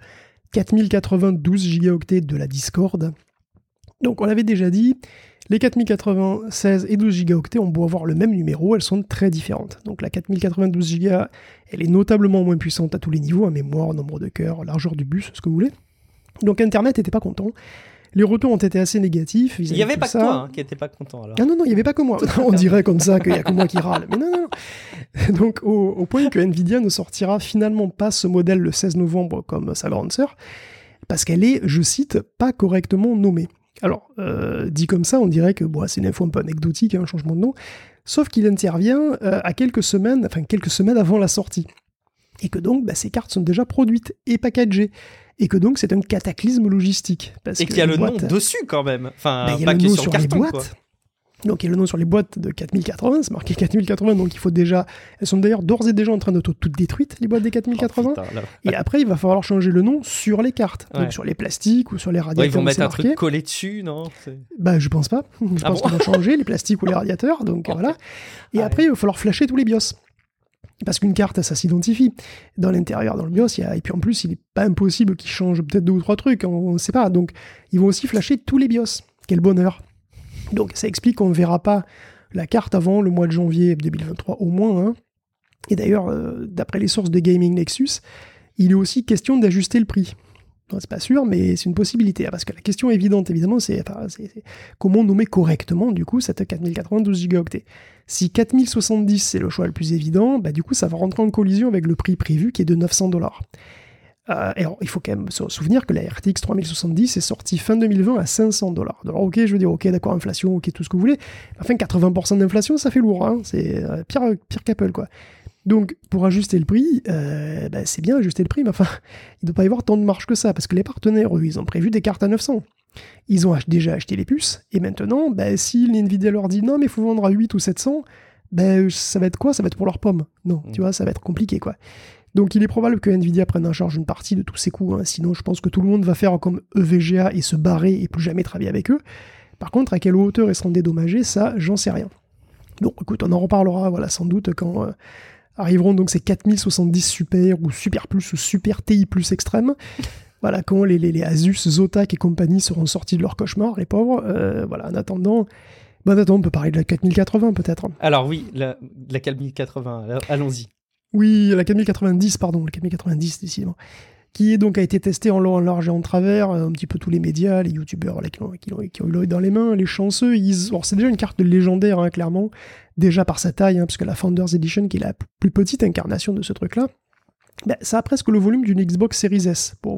4092 gigaoctets de la Discord. Donc on l'avait déjà dit, les 4096 et 12 gigaoctets ont beau avoir le même numéro, elles sont très différentes. Donc la 4092 giga, elle est notablement moins puissante à tous les niveaux, à mémoire, nombre de cœurs, largeur du bus, ce que vous voulez. Donc Internet n'était pas content. Les retours ont été assez négatifs. Il n'y avait pas que toi qui n'était pas content alors. Ah non, il n'y avait pas que moi. On dirait comme ça qu'il n'y a que moi qui râle. Mais non. Donc au point que Nvidia ne sortira finalement pas ce modèle le 16 novembre comme sa grande sœur, parce qu'elle est, je cite, pas correctement nommée. Alors, dit comme ça, on dirait que c'est une info un peu anecdotique, un changement de nom, sauf qu'il intervient à quelques semaines avant la sortie. Et que donc, ces cartes sont déjà produites et packagées. Et que donc, c'est un cataclysme logistique. Et qu'il y a le nom dessus, quand même. Enfin, il y a le nom sur les boîtes. Quoi. Donc, il y a le nom sur les boîtes de 4080, c'est marqué 4080, donc il faut déjà... Elles sont d'ailleurs d'ores et déjà en train d'être toutes détruites, les boîtes des 4080. Et après, il va falloir changer le nom sur les cartes. Ouais. Donc, sur les plastiques ou sur les radiateurs. Ils vont mettre un truc collé dessus, non? Je pense pas. Je pense qu'ils vont changer les plastiques ou les radiateurs, donc voilà. Et après, il va falloir flasher tous les BIOS. Parce qu'une carte, ça s'identifie dans l'intérieur, dans le BIOS, et puis en plus, il n'est pas impossible qu'ils changent peut-être 2 ou 3 trucs, on ne sait pas. Donc, ils vont aussi flasher tous les BIOS. Quel bonheur. Donc, ça explique qu'on ne verra pas la carte avant le mois de janvier 2023 au moins. Hein. Et d'ailleurs, d'après les sources de Gaming Nexus, il est aussi question d'ajuster le prix. Non, c'est pas sûr, mais c'est une possibilité. Parce que la question évidente, évidemment, c'est comment nommer correctement, du coup, cette 4092 gigaoctets. Si 4070, c'est le choix le plus évident, du coup, ça va rentrer en collision avec le prix prévu qui est de $900. Alors, il faut quand même se souvenir que la RTX 3070 est sortie fin 2020 à $500. Alors, ok, je veux dire, ok, d'accord, inflation, ok, tout ce que vous voulez. Enfin, 80% d'inflation, ça fait lourd, hein. C'est pire qu'Apple, quoi. Donc, pour ajuster le prix, c'est bien ajuster le prix, mais enfin, il ne doit pas y avoir tant de marge que ça, parce que les partenaires, eux, ils ont prévu des cartes à 900. Ils ont déjà acheté les puces, et maintenant, si Nvidia leur dit non, mais il faut vendre à 8 ou 700, ça va être quoi? Ça va être pour leurs pommes. Non, tu vois, ça va être compliqué, quoi. Donc, il est probable que Nvidia prenne en charge une partie de tous ces coûts, hein. Sinon, je pense que tout le monde va faire comme EVGA et se barrer et plus jamais travailler avec eux. Par contre, à quelle hauteur ils seront dédommagés, ça, j'en sais rien. Donc, écoute, on en reparlera, sans doute, quand... arriveront donc ces 4070 Super ou Super Plus ou Super TI Plus extrême. Voilà, quand les Asus, Zotac et compagnie seront sortis de leur cauchemar, les pauvres. En attendant, on peut parler de la 4080 peut-être. Alors oui, la 4080, allons-y. Oui, la 4090, pardon, la 4090 décidément. Qui donc a été testée en long, en large et en travers, un petit peu tous les médias, les youtubeurs qui ont eu l'œil dans les mains, les chanceux. Alors c'est déjà une carte légendaire, hein, clairement, déjà par sa taille, hein, parce que la Founders Edition, qui est la plus petite incarnation de ce truc-là, ça a presque le volume d'une Xbox Series S, pour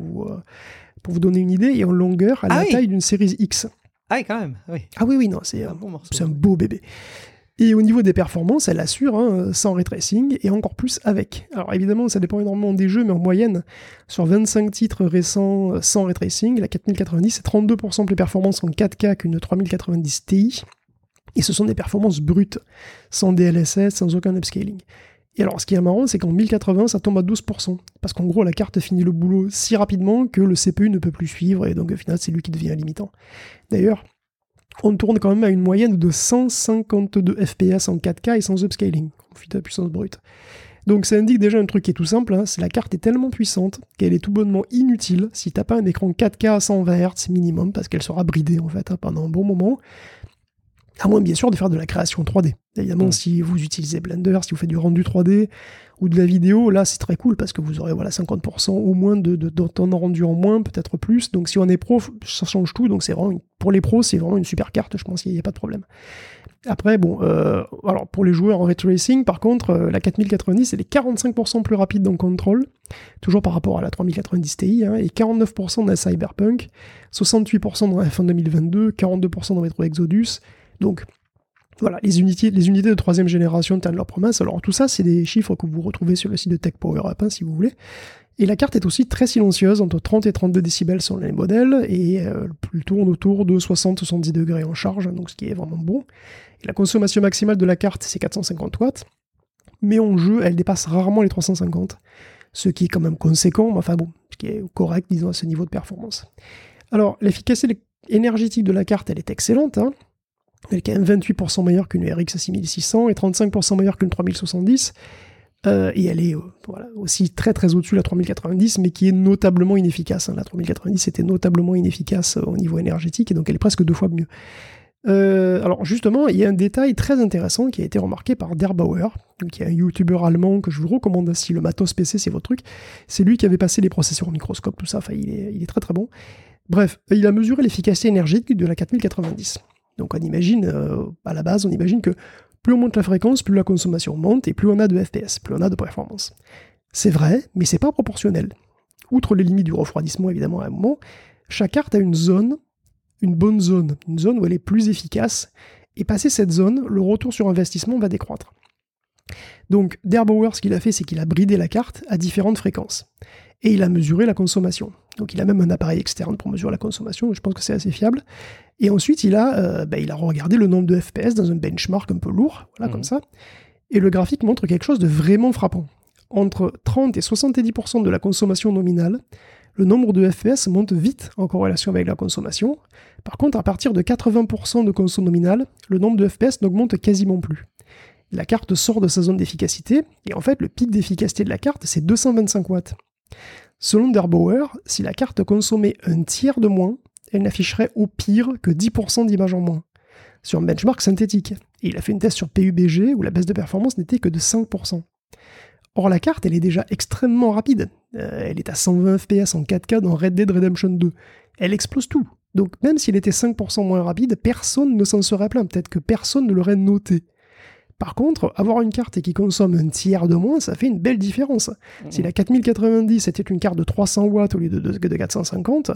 vous donner une idée, et en longueur, à la taille d'une Series X. Ah oui, quand même, oui. Ah oui, non, c'est un beau bébé. Et au niveau des performances, elle assure sans ray tracing et encore plus avec. Alors évidemment, ça dépend énormément des jeux, mais en moyenne, sur 25 titres récents sans ray tracing, la 4090 est 32% plus performance en 4K qu'une 3090 Ti. Et ce sont des performances brutes, sans DLSS, sans aucun upscaling. Et alors, ce qui est marrant, c'est qu'en 1080, ça tombe à 12%. Parce qu'en gros, la carte finit le boulot si rapidement que le CPU ne peut plus suivre, et donc au final, c'est lui qui devient limitant. D'ailleurs, on tourne quand même à une moyenne de 152 FPS en 4K et sans upscaling, en fuite à puissance brute. Donc ça indique déjà un truc qui est tout simple, c'est la carte est tellement puissante qu'elle est tout bonnement inutile si t'as pas un écran 4K à 120 Hz minimum, parce qu'elle sera bridée en fait pendant un bon moment. À moins bien sûr de faire de la création 3D. Évidemment, si vous utilisez Blender, si vous faites du rendu 3D ou de la vidéo, là c'est très cool parce que vous aurez 50% au moins de temps rendu en moins, peut-être plus. Donc si on est pro, ça change tout. Donc c'est vraiment pour les pros, c'est vraiment une super carte. Je pense qu'il n'y a pas de problème. Après, alors pour les joueurs en ray tracing, par contre, la 4090 elle est 45% plus rapide dans Control, toujours par rapport à la 3090 Ti, et 49% dans Cyberpunk, 68% dans F1 2022, 42% dans Metro Exodus. Donc voilà, les unités de 3ème génération tiennent leur promesse. Alors tout ça, c'est des chiffres que vous retrouvez sur le site de Tech Power Up, si vous voulez. Et la carte est aussi très silencieuse, entre 30 et 32 décibels sur les modèles, et elle tourne autour de 60-70 degrés en charge, donc ce qui est vraiment bon. Et la consommation maximale de la carte, c'est 450 watts, mais en jeu, elle dépasse rarement les 350, ce qui est quand même conséquent, mais enfin bon, ce qui est correct, disons, à ce niveau de performance. Alors, l'efficacité énergétique de la carte, elle est excellente, Elle est quand même 28% meilleure qu'une RX 6600 et 35% meilleure qu'une 3070. Et elle est aussi très très au-dessus de la 3090, mais qui est notablement inefficace. La 3090 était notablement inefficace au niveau énergétique, et donc elle est presque 2 fois mieux. Alors justement, il y a un détail très intéressant qui a été remarqué par Der Bauer, qui est un youtubeur allemand que je vous recommande si le matos PC c'est votre truc. C'est lui qui avait passé les processeurs au microscope, tout ça, il est très très bon. Bref, il a mesuré l'efficacité énergétique de la 4090. Donc on imagine, à la base, on imagine que plus on monte la fréquence, plus la consommation monte, et plus on a de FPS, plus on a de performance. C'est vrai, mais c'est pas proportionnel. Outre les limites du refroidissement, évidemment, à un moment, chaque carte a une bonne zone, une zone où elle est plus efficace, et passé cette zone, le retour sur investissement va décroître. Donc, Der Bauer, ce qu'il a fait, c'est qu'il a bridé la carte à différentes fréquences, et il a mesuré la consommation. Donc il a même un appareil externe pour mesurer la consommation, je pense que c'est assez fiable. Et ensuite, il a regardé le nombre de FPS dans un benchmark un peu lourd, comme ça. Et le graphique montre quelque chose de vraiment frappant. Entre 30 et 70% de la consommation nominale, le nombre de FPS monte vite en corrélation avec la consommation. Par contre, à partir de 80% de conso nominale, le nombre de FPS n'augmente quasiment plus. La carte sort de sa zone d'efficacité, et en fait, le pic d'efficacité de la carte, c'est 225 watts. Selon Der Bauer, si la carte consommait un tiers de moins, elle n'afficherait au pire que 10% d'images en moins, sur un benchmark synthétique. Et il a fait une test sur PUBG où la baisse de performance n'était que de 5%. Or la carte, elle est déjà extrêmement rapide. Elle est à 120 FPS en 4K dans Red Dead Redemption 2. Elle explose tout. Donc même s'il était 5% moins rapide, personne ne s'en serait plaint. Peut-être que personne ne l'aurait noté. Par contre, avoir une carte qui consomme un tiers de moins, ça fait une belle différence. Si la 4090 était une carte de 300 watts au lieu de 450,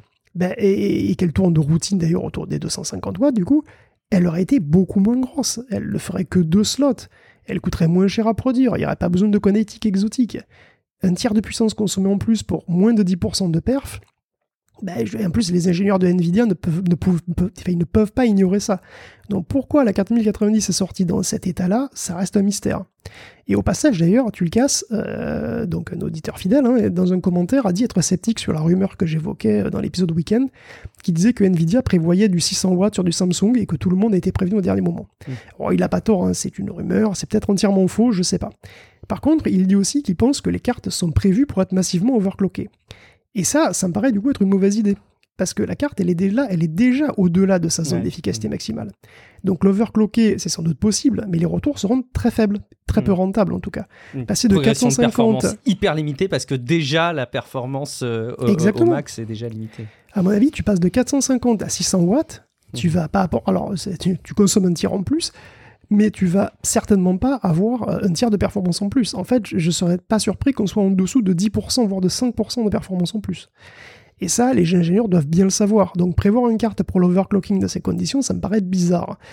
et qu'elle tourne de routine d'ailleurs autour des 250 watts, du coup, elle aurait été beaucoup moins grosse. Elle ne ferait que 2 slots. Elle coûterait moins cher à produire. Il n'y aurait pas besoin de connectique exotique. Un tiers de puissance consommée en plus pour moins de 10% de perf, en plus, les ingénieurs de Nvidia ne peuvent pas ignorer ça. Donc pourquoi la 4090 est sortie dans cet état-là, ça reste un mystère. Et au passage, d'ailleurs, Tulkas, donc un auditeur fidèle, dans un commentaire, a dit être sceptique sur la rumeur que j'évoquais dans l'épisode Week-end, qui disait que Nvidia prévoyait du 600 watts sur du Samsung et que tout le monde a été prévenu au dernier moment. Alors, il n'a pas tort, c'est une rumeur, c'est peut-être entièrement faux, je sais pas. Par contre, il dit aussi qu'il pense que les cartes sont prévues pour être massivement overclockées. Et ça me paraît du coup être une mauvaise idée. Parce que la carte, elle est déjà au-delà de sa zone d'efficacité maximale. Donc l'overclocker, c'est sans doute possible, mais les retours seront très faibles, très peu rentables en tout cas. Passer de 450... performance hyper limitée, parce que déjà la performance au max est déjà limitée. À mon avis, tu passes de 450 à 600 watts, tu vas pas... Alors, tu consommes un tiers en plus, mais tu vas certainement pas avoir un tiers de performance en plus. En fait, je serais pas surpris qu'on soit en dessous de 10%, voire de 5% de performance en plus. Et ça, les ingénieurs doivent bien le savoir. Donc prévoir une carte pour l'overclocking dans ces conditions, ça me paraît bizarre.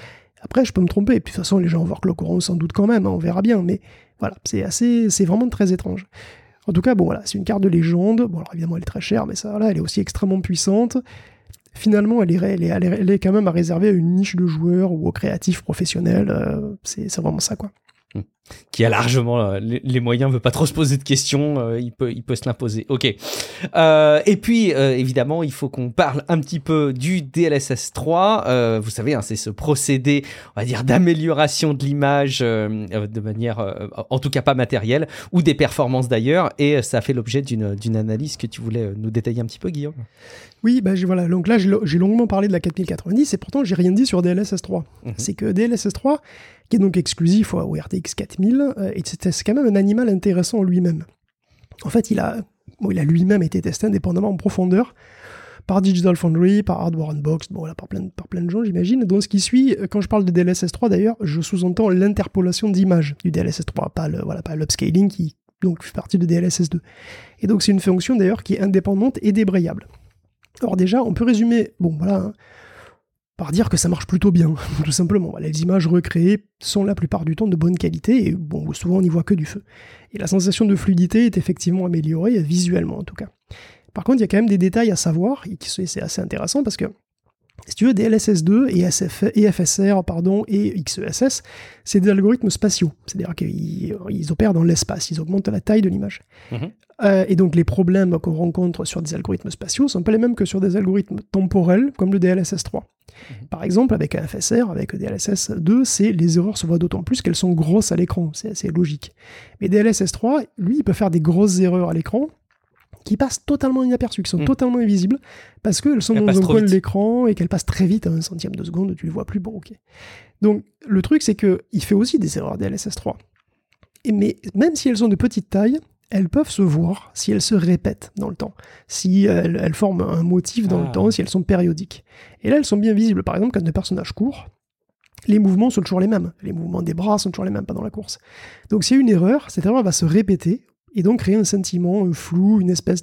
Après, je peux me tromper, et puis de toute façon, les gens overclockeront sans doute quand même, hein, on verra bien, mais voilà, c'est vraiment très étrange. En tout cas, bon voilà, c'est une carte de légende, bon alors évidemment elle est très chère, mais ça, voilà, elle est aussi extrêmement puissante. Finalement, elle est quand même à réserver à une niche de joueurs ou aux créatifs professionnels, c'est vraiment ça, quoi. Qui a largement les moyens, veut pas trop se poser de questions, il peut se l'imposer. Ok. Et puis évidemment, il faut qu'on parle un petit peu du DLSS 3. Vous savez, hein, c'est ce procédé, on va dire, d'amélioration de l'image de manière, en tout cas pas matérielle, ou des performances d'ailleurs. Et ça a fait l'objet d'une analyse que tu voulais nous détailler un petit peu, Guillaume. Oui, voilà. Donc là, j'ai longuement parlé de la 4090 et pourtant, j'ai rien dit sur DLSS 3. C'est que DLSS 3, qui est donc exclusif au RTX 4000, c'est quand même un animal intéressant en lui-même. En fait, il a lui-même été testé indépendamment en profondeur par Digital Foundry, par Hardware Unboxed, bon, là, par plein de gens, j'imagine. Donc, ce qui suit, quand je parle de DLSS 3, d'ailleurs, je sous-entends l'interpolation d'images du DLSS 3, pas l'upscaling qui donc fait partie de DLSS 2. Et donc, c'est une fonction, d'ailleurs, qui est indépendante et débrayable. Alors déjà, on peut résumer, par dire que ça marche plutôt bien, tout simplement. Les images recréées sont la plupart du temps de bonne qualité, et souvent on n'y voit que du feu. Et la sensation de fluidité est effectivement améliorée, visuellement en tout cas. Par contre, il y a quand même des détails à savoir, et c'est assez intéressant, parce que, si tu veux, DLSS 2 et FSR et XESS, c'est des algorithmes spatiaux. C'est-à-dire qu'ils opèrent dans l'espace, ils augmentent la taille de l'image. Et donc les problèmes qu'on rencontre sur des algorithmes spatiaux ne sont pas les mêmes que sur des algorithmes temporels comme le DLSS 3. Par exemple, avec un FSR, avec DLSS 2, les erreurs se voient d'autant plus qu'elles sont grosses à l'écran, c'est assez logique. Mais DLSS 3, lui, il peut faire des grosses erreurs à l'écran qui passent totalement inaperçues, qui sont totalement invisibles, parce qu'elles sont dans un coin de l'écran et qu'elles passent très vite, à 1 centième de seconde, tu les vois plus, bon, ok. Donc le truc, c'est qu'il fait aussi des erreurs DLSS 3. Mais même si elles sont de petite taille, elles peuvent se voir si elles se répètent dans le temps, si elles forment un motif dans le temps, si elles sont périodiques. Et là, elles sont bien visibles. Par exemple, quand un personnage court, les mouvements sont toujours les mêmes. Les mouvements des bras sont toujours les mêmes pendant la course. Donc s'il y a une erreur, cette erreur va se répéter et donc créer un sentiment, un flou,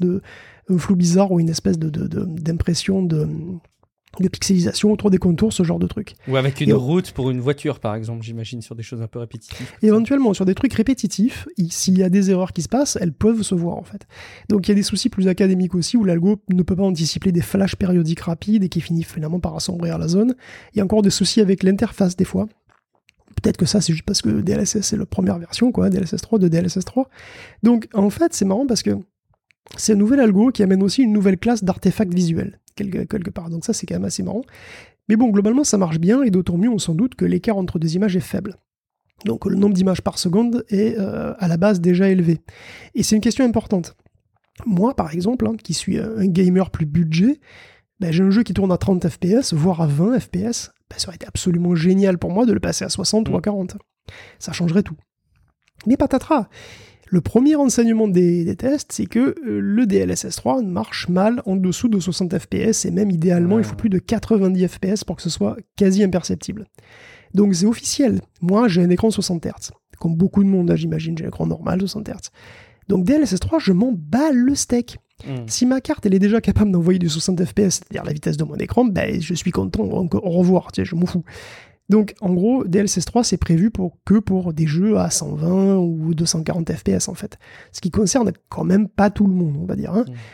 un flou bizarre ou une espèce d'impression de pixelisation autour des contours, ce genre de truc. Ou avec une route pour une voiture, par exemple, j'imagine, sur des choses un peu répétitives. Éventuellement, sur des trucs répétitifs, s'il y a des erreurs qui se passent, elles peuvent se voir, en fait. Donc il y a des soucis plus académiques aussi, où l'algo ne peut pas anticiper des flashs périodiques rapides et qui finissent finalement par assombrir la zone. Il y a encore des soucis avec l'interface, des fois. Peut-être que ça, c'est juste parce que DLSS, c'est la première version, DLSS 3 de DLSS 3. Donc, en fait, c'est marrant parce que c'est un nouvel algo qui amène aussi une nouvelle classe d'artefacts visuels, quelque part. Donc ça, c'est quand même assez marrant. Mais bon, globalement, ça marche bien, et d'autant mieux, on s'en doute, que l'écart entre deux images est faible. Donc le nombre d'images par seconde est à la base déjà élevé. Et c'est une question importante. Moi, par exemple, qui suis un gamer plus budget, j'ai un jeu qui tourne à 30 FPS, voire à 20 FPS, ça aurait été absolument génial pour moi de le passer à 60 ou à 40. Ça changerait tout. Mais patatras, le premier enseignement des tests, c'est que le DLSS 3 marche mal en dessous de 60 FPS, et même idéalement, il faut plus de 90 FPS pour que ce soit quasi imperceptible. Donc c'est officiel. Moi, j'ai un écran 60 Hz. Comme beaucoup de monde, j'imagine, j'ai un écran normal 60 Hz. Donc DLSS 3, je m'en bats le steak. Si ma carte, elle est déjà capable d'envoyer du 60 FPS, c'est-à-dire la vitesse de mon écran, je suis content, au revoir, je m'en fous. Donc, en gros, DLSS 3, c'est prévu que pour des jeux à 120 ou 240 FPS, en fait. Ce qui concerne quand même pas tout le monde, on va dire.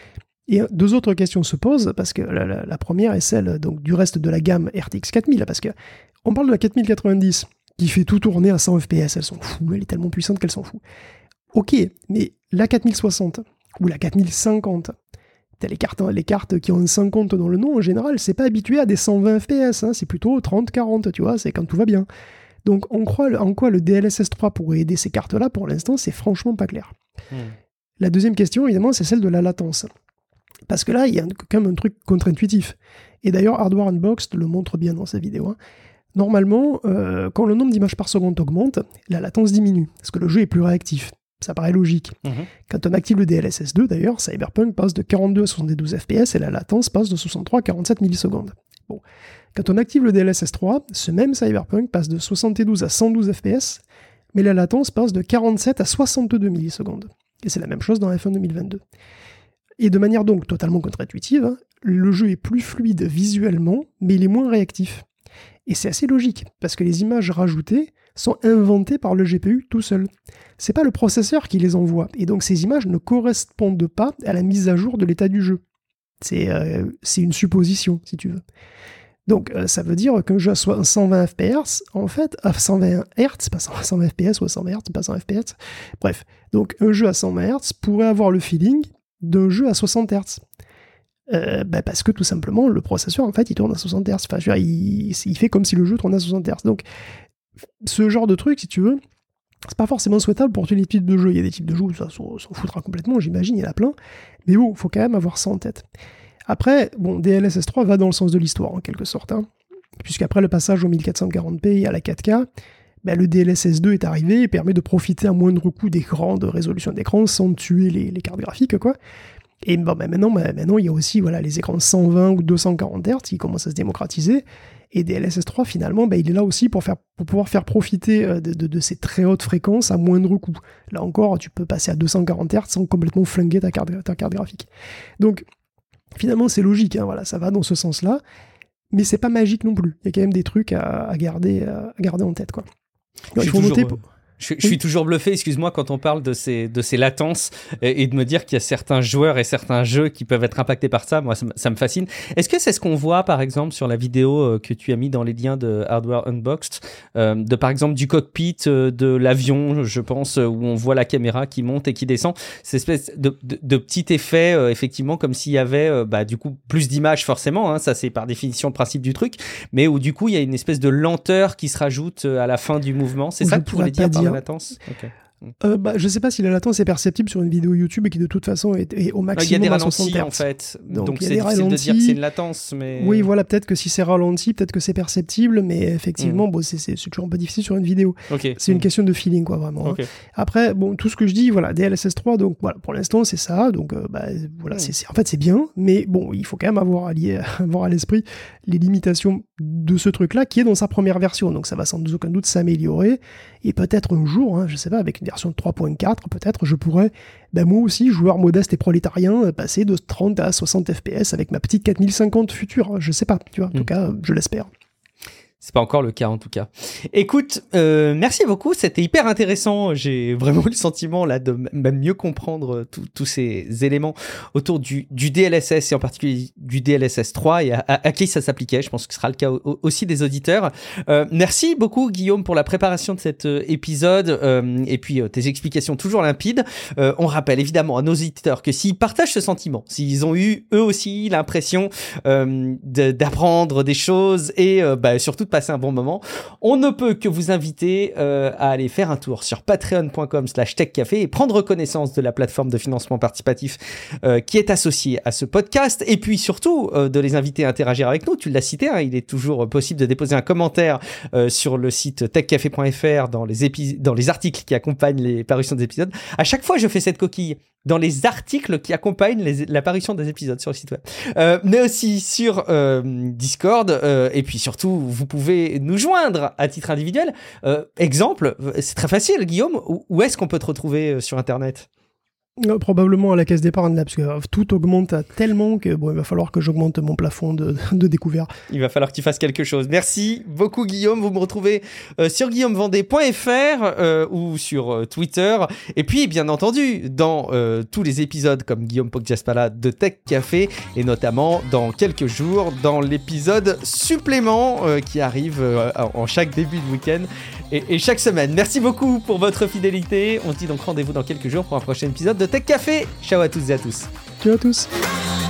Et deux autres questions se posent, parce que la première est celle donc, du reste de la gamme RTX 4000, parce que on parle de la 4090, qui fait tout tourner à 100 FPS, elle s'en fout, elle est tellement puissante qu'elle s'en fout. Ok, mais la 4060, ou la 4050, les cartes qui ont un 50 dans le nom, en général, c'est pas habitué à des 120 FPS, c'est plutôt 30-40, tu vois, c'est quand tout va bien. Donc en quoi le DLSS 3 pourrait aider ces cartes-là, pour l'instant, c'est franchement pas clair. La deuxième question, évidemment, c'est celle de la latence. Parce que là, il y a quand même un truc contre-intuitif. Et d'ailleurs, Hardware Unboxed le montre bien dans sa vidéo. Normalement, quand le nombre d'images par seconde augmente, la latence diminue, parce que le jeu est plus réactif. Ça paraît logique. Quand on active le DLSS 2, d'ailleurs, Cyberpunk passe de 42 à 72 FPS et la latence passe de 63 à 47 millisecondes. Bon. Quand on active le DLSS 3, ce même Cyberpunk passe de 72 à 112 FPS, mais la latence passe de 47 à 62 millisecondes. Et c'est la même chose dans F1 2022. Et de manière donc totalement contre-intuitive, le jeu est plus fluide visuellement, mais il est moins réactif. Et c'est assez logique, parce que les images rajoutées sont inventées par le GPU tout seul. C'est pas le processeur qui les envoie, et donc ces images ne correspondent pas à la mise à jour de l'état du jeu. C'est une supposition, si tu veux. Donc ça veut dire qu'un jeu à 120 FPS, en fait, à 120 Hz, pas 120 FPS ou à 120 Hz, pas 100 FPS, bref, donc un jeu à 120 Hz pourrait avoir le feeling d'un jeu à 60 Hz. Parce que tout simplement, le processeur, en fait, il tourne à 60 Hz. Enfin, je veux dire, il fait comme si le jeu tournait à 60 Hz. Donc, ce genre de truc, si tu veux, c'est pas forcément souhaitable pour tous les types de jeux. Il y a des types de jeux où ça s'en foutra complètement, j'imagine, il y en a plein. Mais bon, il faut quand même avoir ça en tête. Après, bon, DLSS 3 va dans le sens de l'histoire, en quelque sorte. Puisqu'après le passage au 1440p et à la 4K, le DLSS 2 est arrivé et permet de profiter à moindre coût des grandes résolutions d'écran sans tuer les cartes graphiques, quoi. Et maintenant, il y a aussi les écrans 120 ou 240 Hz qui commencent à se démocratiser. Et DLSS 3, finalement, il est là aussi pour pouvoir faire profiter de ces très hautes fréquences à moindre coût. Là encore, tu peux passer à 240 Hz sans complètement flinguer ta carte graphique. Donc, finalement, c'est logique, ça va dans ce sens-là. Mais c'est pas magique non plus. Il y a quand même des trucs à garder en tête, quoi. Alors, il faut noter... Je suis toujours bluffé, excuse-moi, quand on parle de ces latences et de me dire qu'il y a certains joueurs et certains jeux qui peuvent être impactés par ça. Moi, ça me fascine. Est-ce que c'est ce qu'on voit, par exemple, sur la vidéo que tu as mis dans les liens de Hardware Unboxed, de par exemple du cockpit de l'avion, je pense, où on voit la caméra qui monte et qui descend, cette espèce de petit effet, effectivement, comme s'il y avait du coup plus d'images forcément, ça c'est par définition le principe du truc, mais où du coup il y a une espèce de lenteur qui se rajoute à la fin du mouvement. C'est ça que tu voulais dire par la latence? Okay. Je sais pas si la latence est perceptible sur une vidéo YouTube et qui de toute façon est au maximum. Il y a des ralentis en fait, donc c'est difficile de dire que c'est une latence. Mais... Oui, voilà, peut-être que si c'est ralenti, peut-être que c'est perceptible, mais effectivement, c'est toujours un peu difficile sur une vidéo. Okay. C'est une question de feeling, quoi, vraiment. Okay. Après, tout ce que je dis, DLSS 3, donc voilà, pour l'instant c'est ça, donc en fait c'est bien, mais bon, il faut quand même avoir à l'esprit les limitations de ce truc-là qui est dans sa première version, donc ça va sans aucun doute s'améliorer, et peut-être un jour, je sais pas, avec une version 3.4, peut-être je pourrais, moi aussi, joueur modeste et prolétarien, passer de 30 à 60 FPS avec ma petite 4050 future, je sais pas, tu vois, en tout cas, je l'espère. C'est pas encore le cas en tout cas. Écoute, merci beaucoup, c'était hyper intéressant. J'ai vraiment eu le sentiment là de même mieux comprendre tous ces éléments autour du DLSS et en particulier du DLSS 3 et à qui ça s'appliquait. Je pense que ce sera le cas aussi des auditeurs. Merci beaucoup Guillaume pour la préparation de cet épisode et puis tes explications toujours limpides. On rappelle évidemment à nos auditeurs que s'ils partagent ce sentiment, s'ils ont eu eux aussi l'impression d'apprendre des choses et surtout de passer un bon moment, on ne peut que vous inviter à aller faire un tour sur patreon.com/techcafé et prendre connaissance de la plateforme de financement participatif qui est associée à ce podcast, et puis surtout de les inviter à interagir avec nous. Tu l'as cité, il est toujours possible de déposer un commentaire sur le site techcafé.fr dans les articles qui accompagnent les parutions des épisodes. À chaque fois, je fais cette coquille dans les articles qui accompagnent l'apparition des épisodes sur le site web, mais aussi sur Discord, et puis surtout vous pouvez nous joindre à titre individuel. Exemple, c'est très facile Guillaume, où est-ce qu'on peut te retrouver sur internet ? Probablement à la caisse d'épargne, là, parce que tout augmente tellement que il va falloir que j'augmente mon plafond de découvert. Il va falloir que tu fasses quelque chose. Merci beaucoup Guillaume, vous me retrouvez sur guillaumevendée.fr ou sur Twitter, et puis bien entendu dans tous les épisodes comme Guillaume Poggiaspala de Tech Café, et notamment dans quelques jours dans l'épisode supplément qui arrive en chaque début de week-end et chaque semaine. Merci beaucoup pour votre fidélité, on se dit donc rendez-vous dans quelques jours pour un prochain épisode de Tech Café. Ciao à toutes et à tous. Ciao à tous.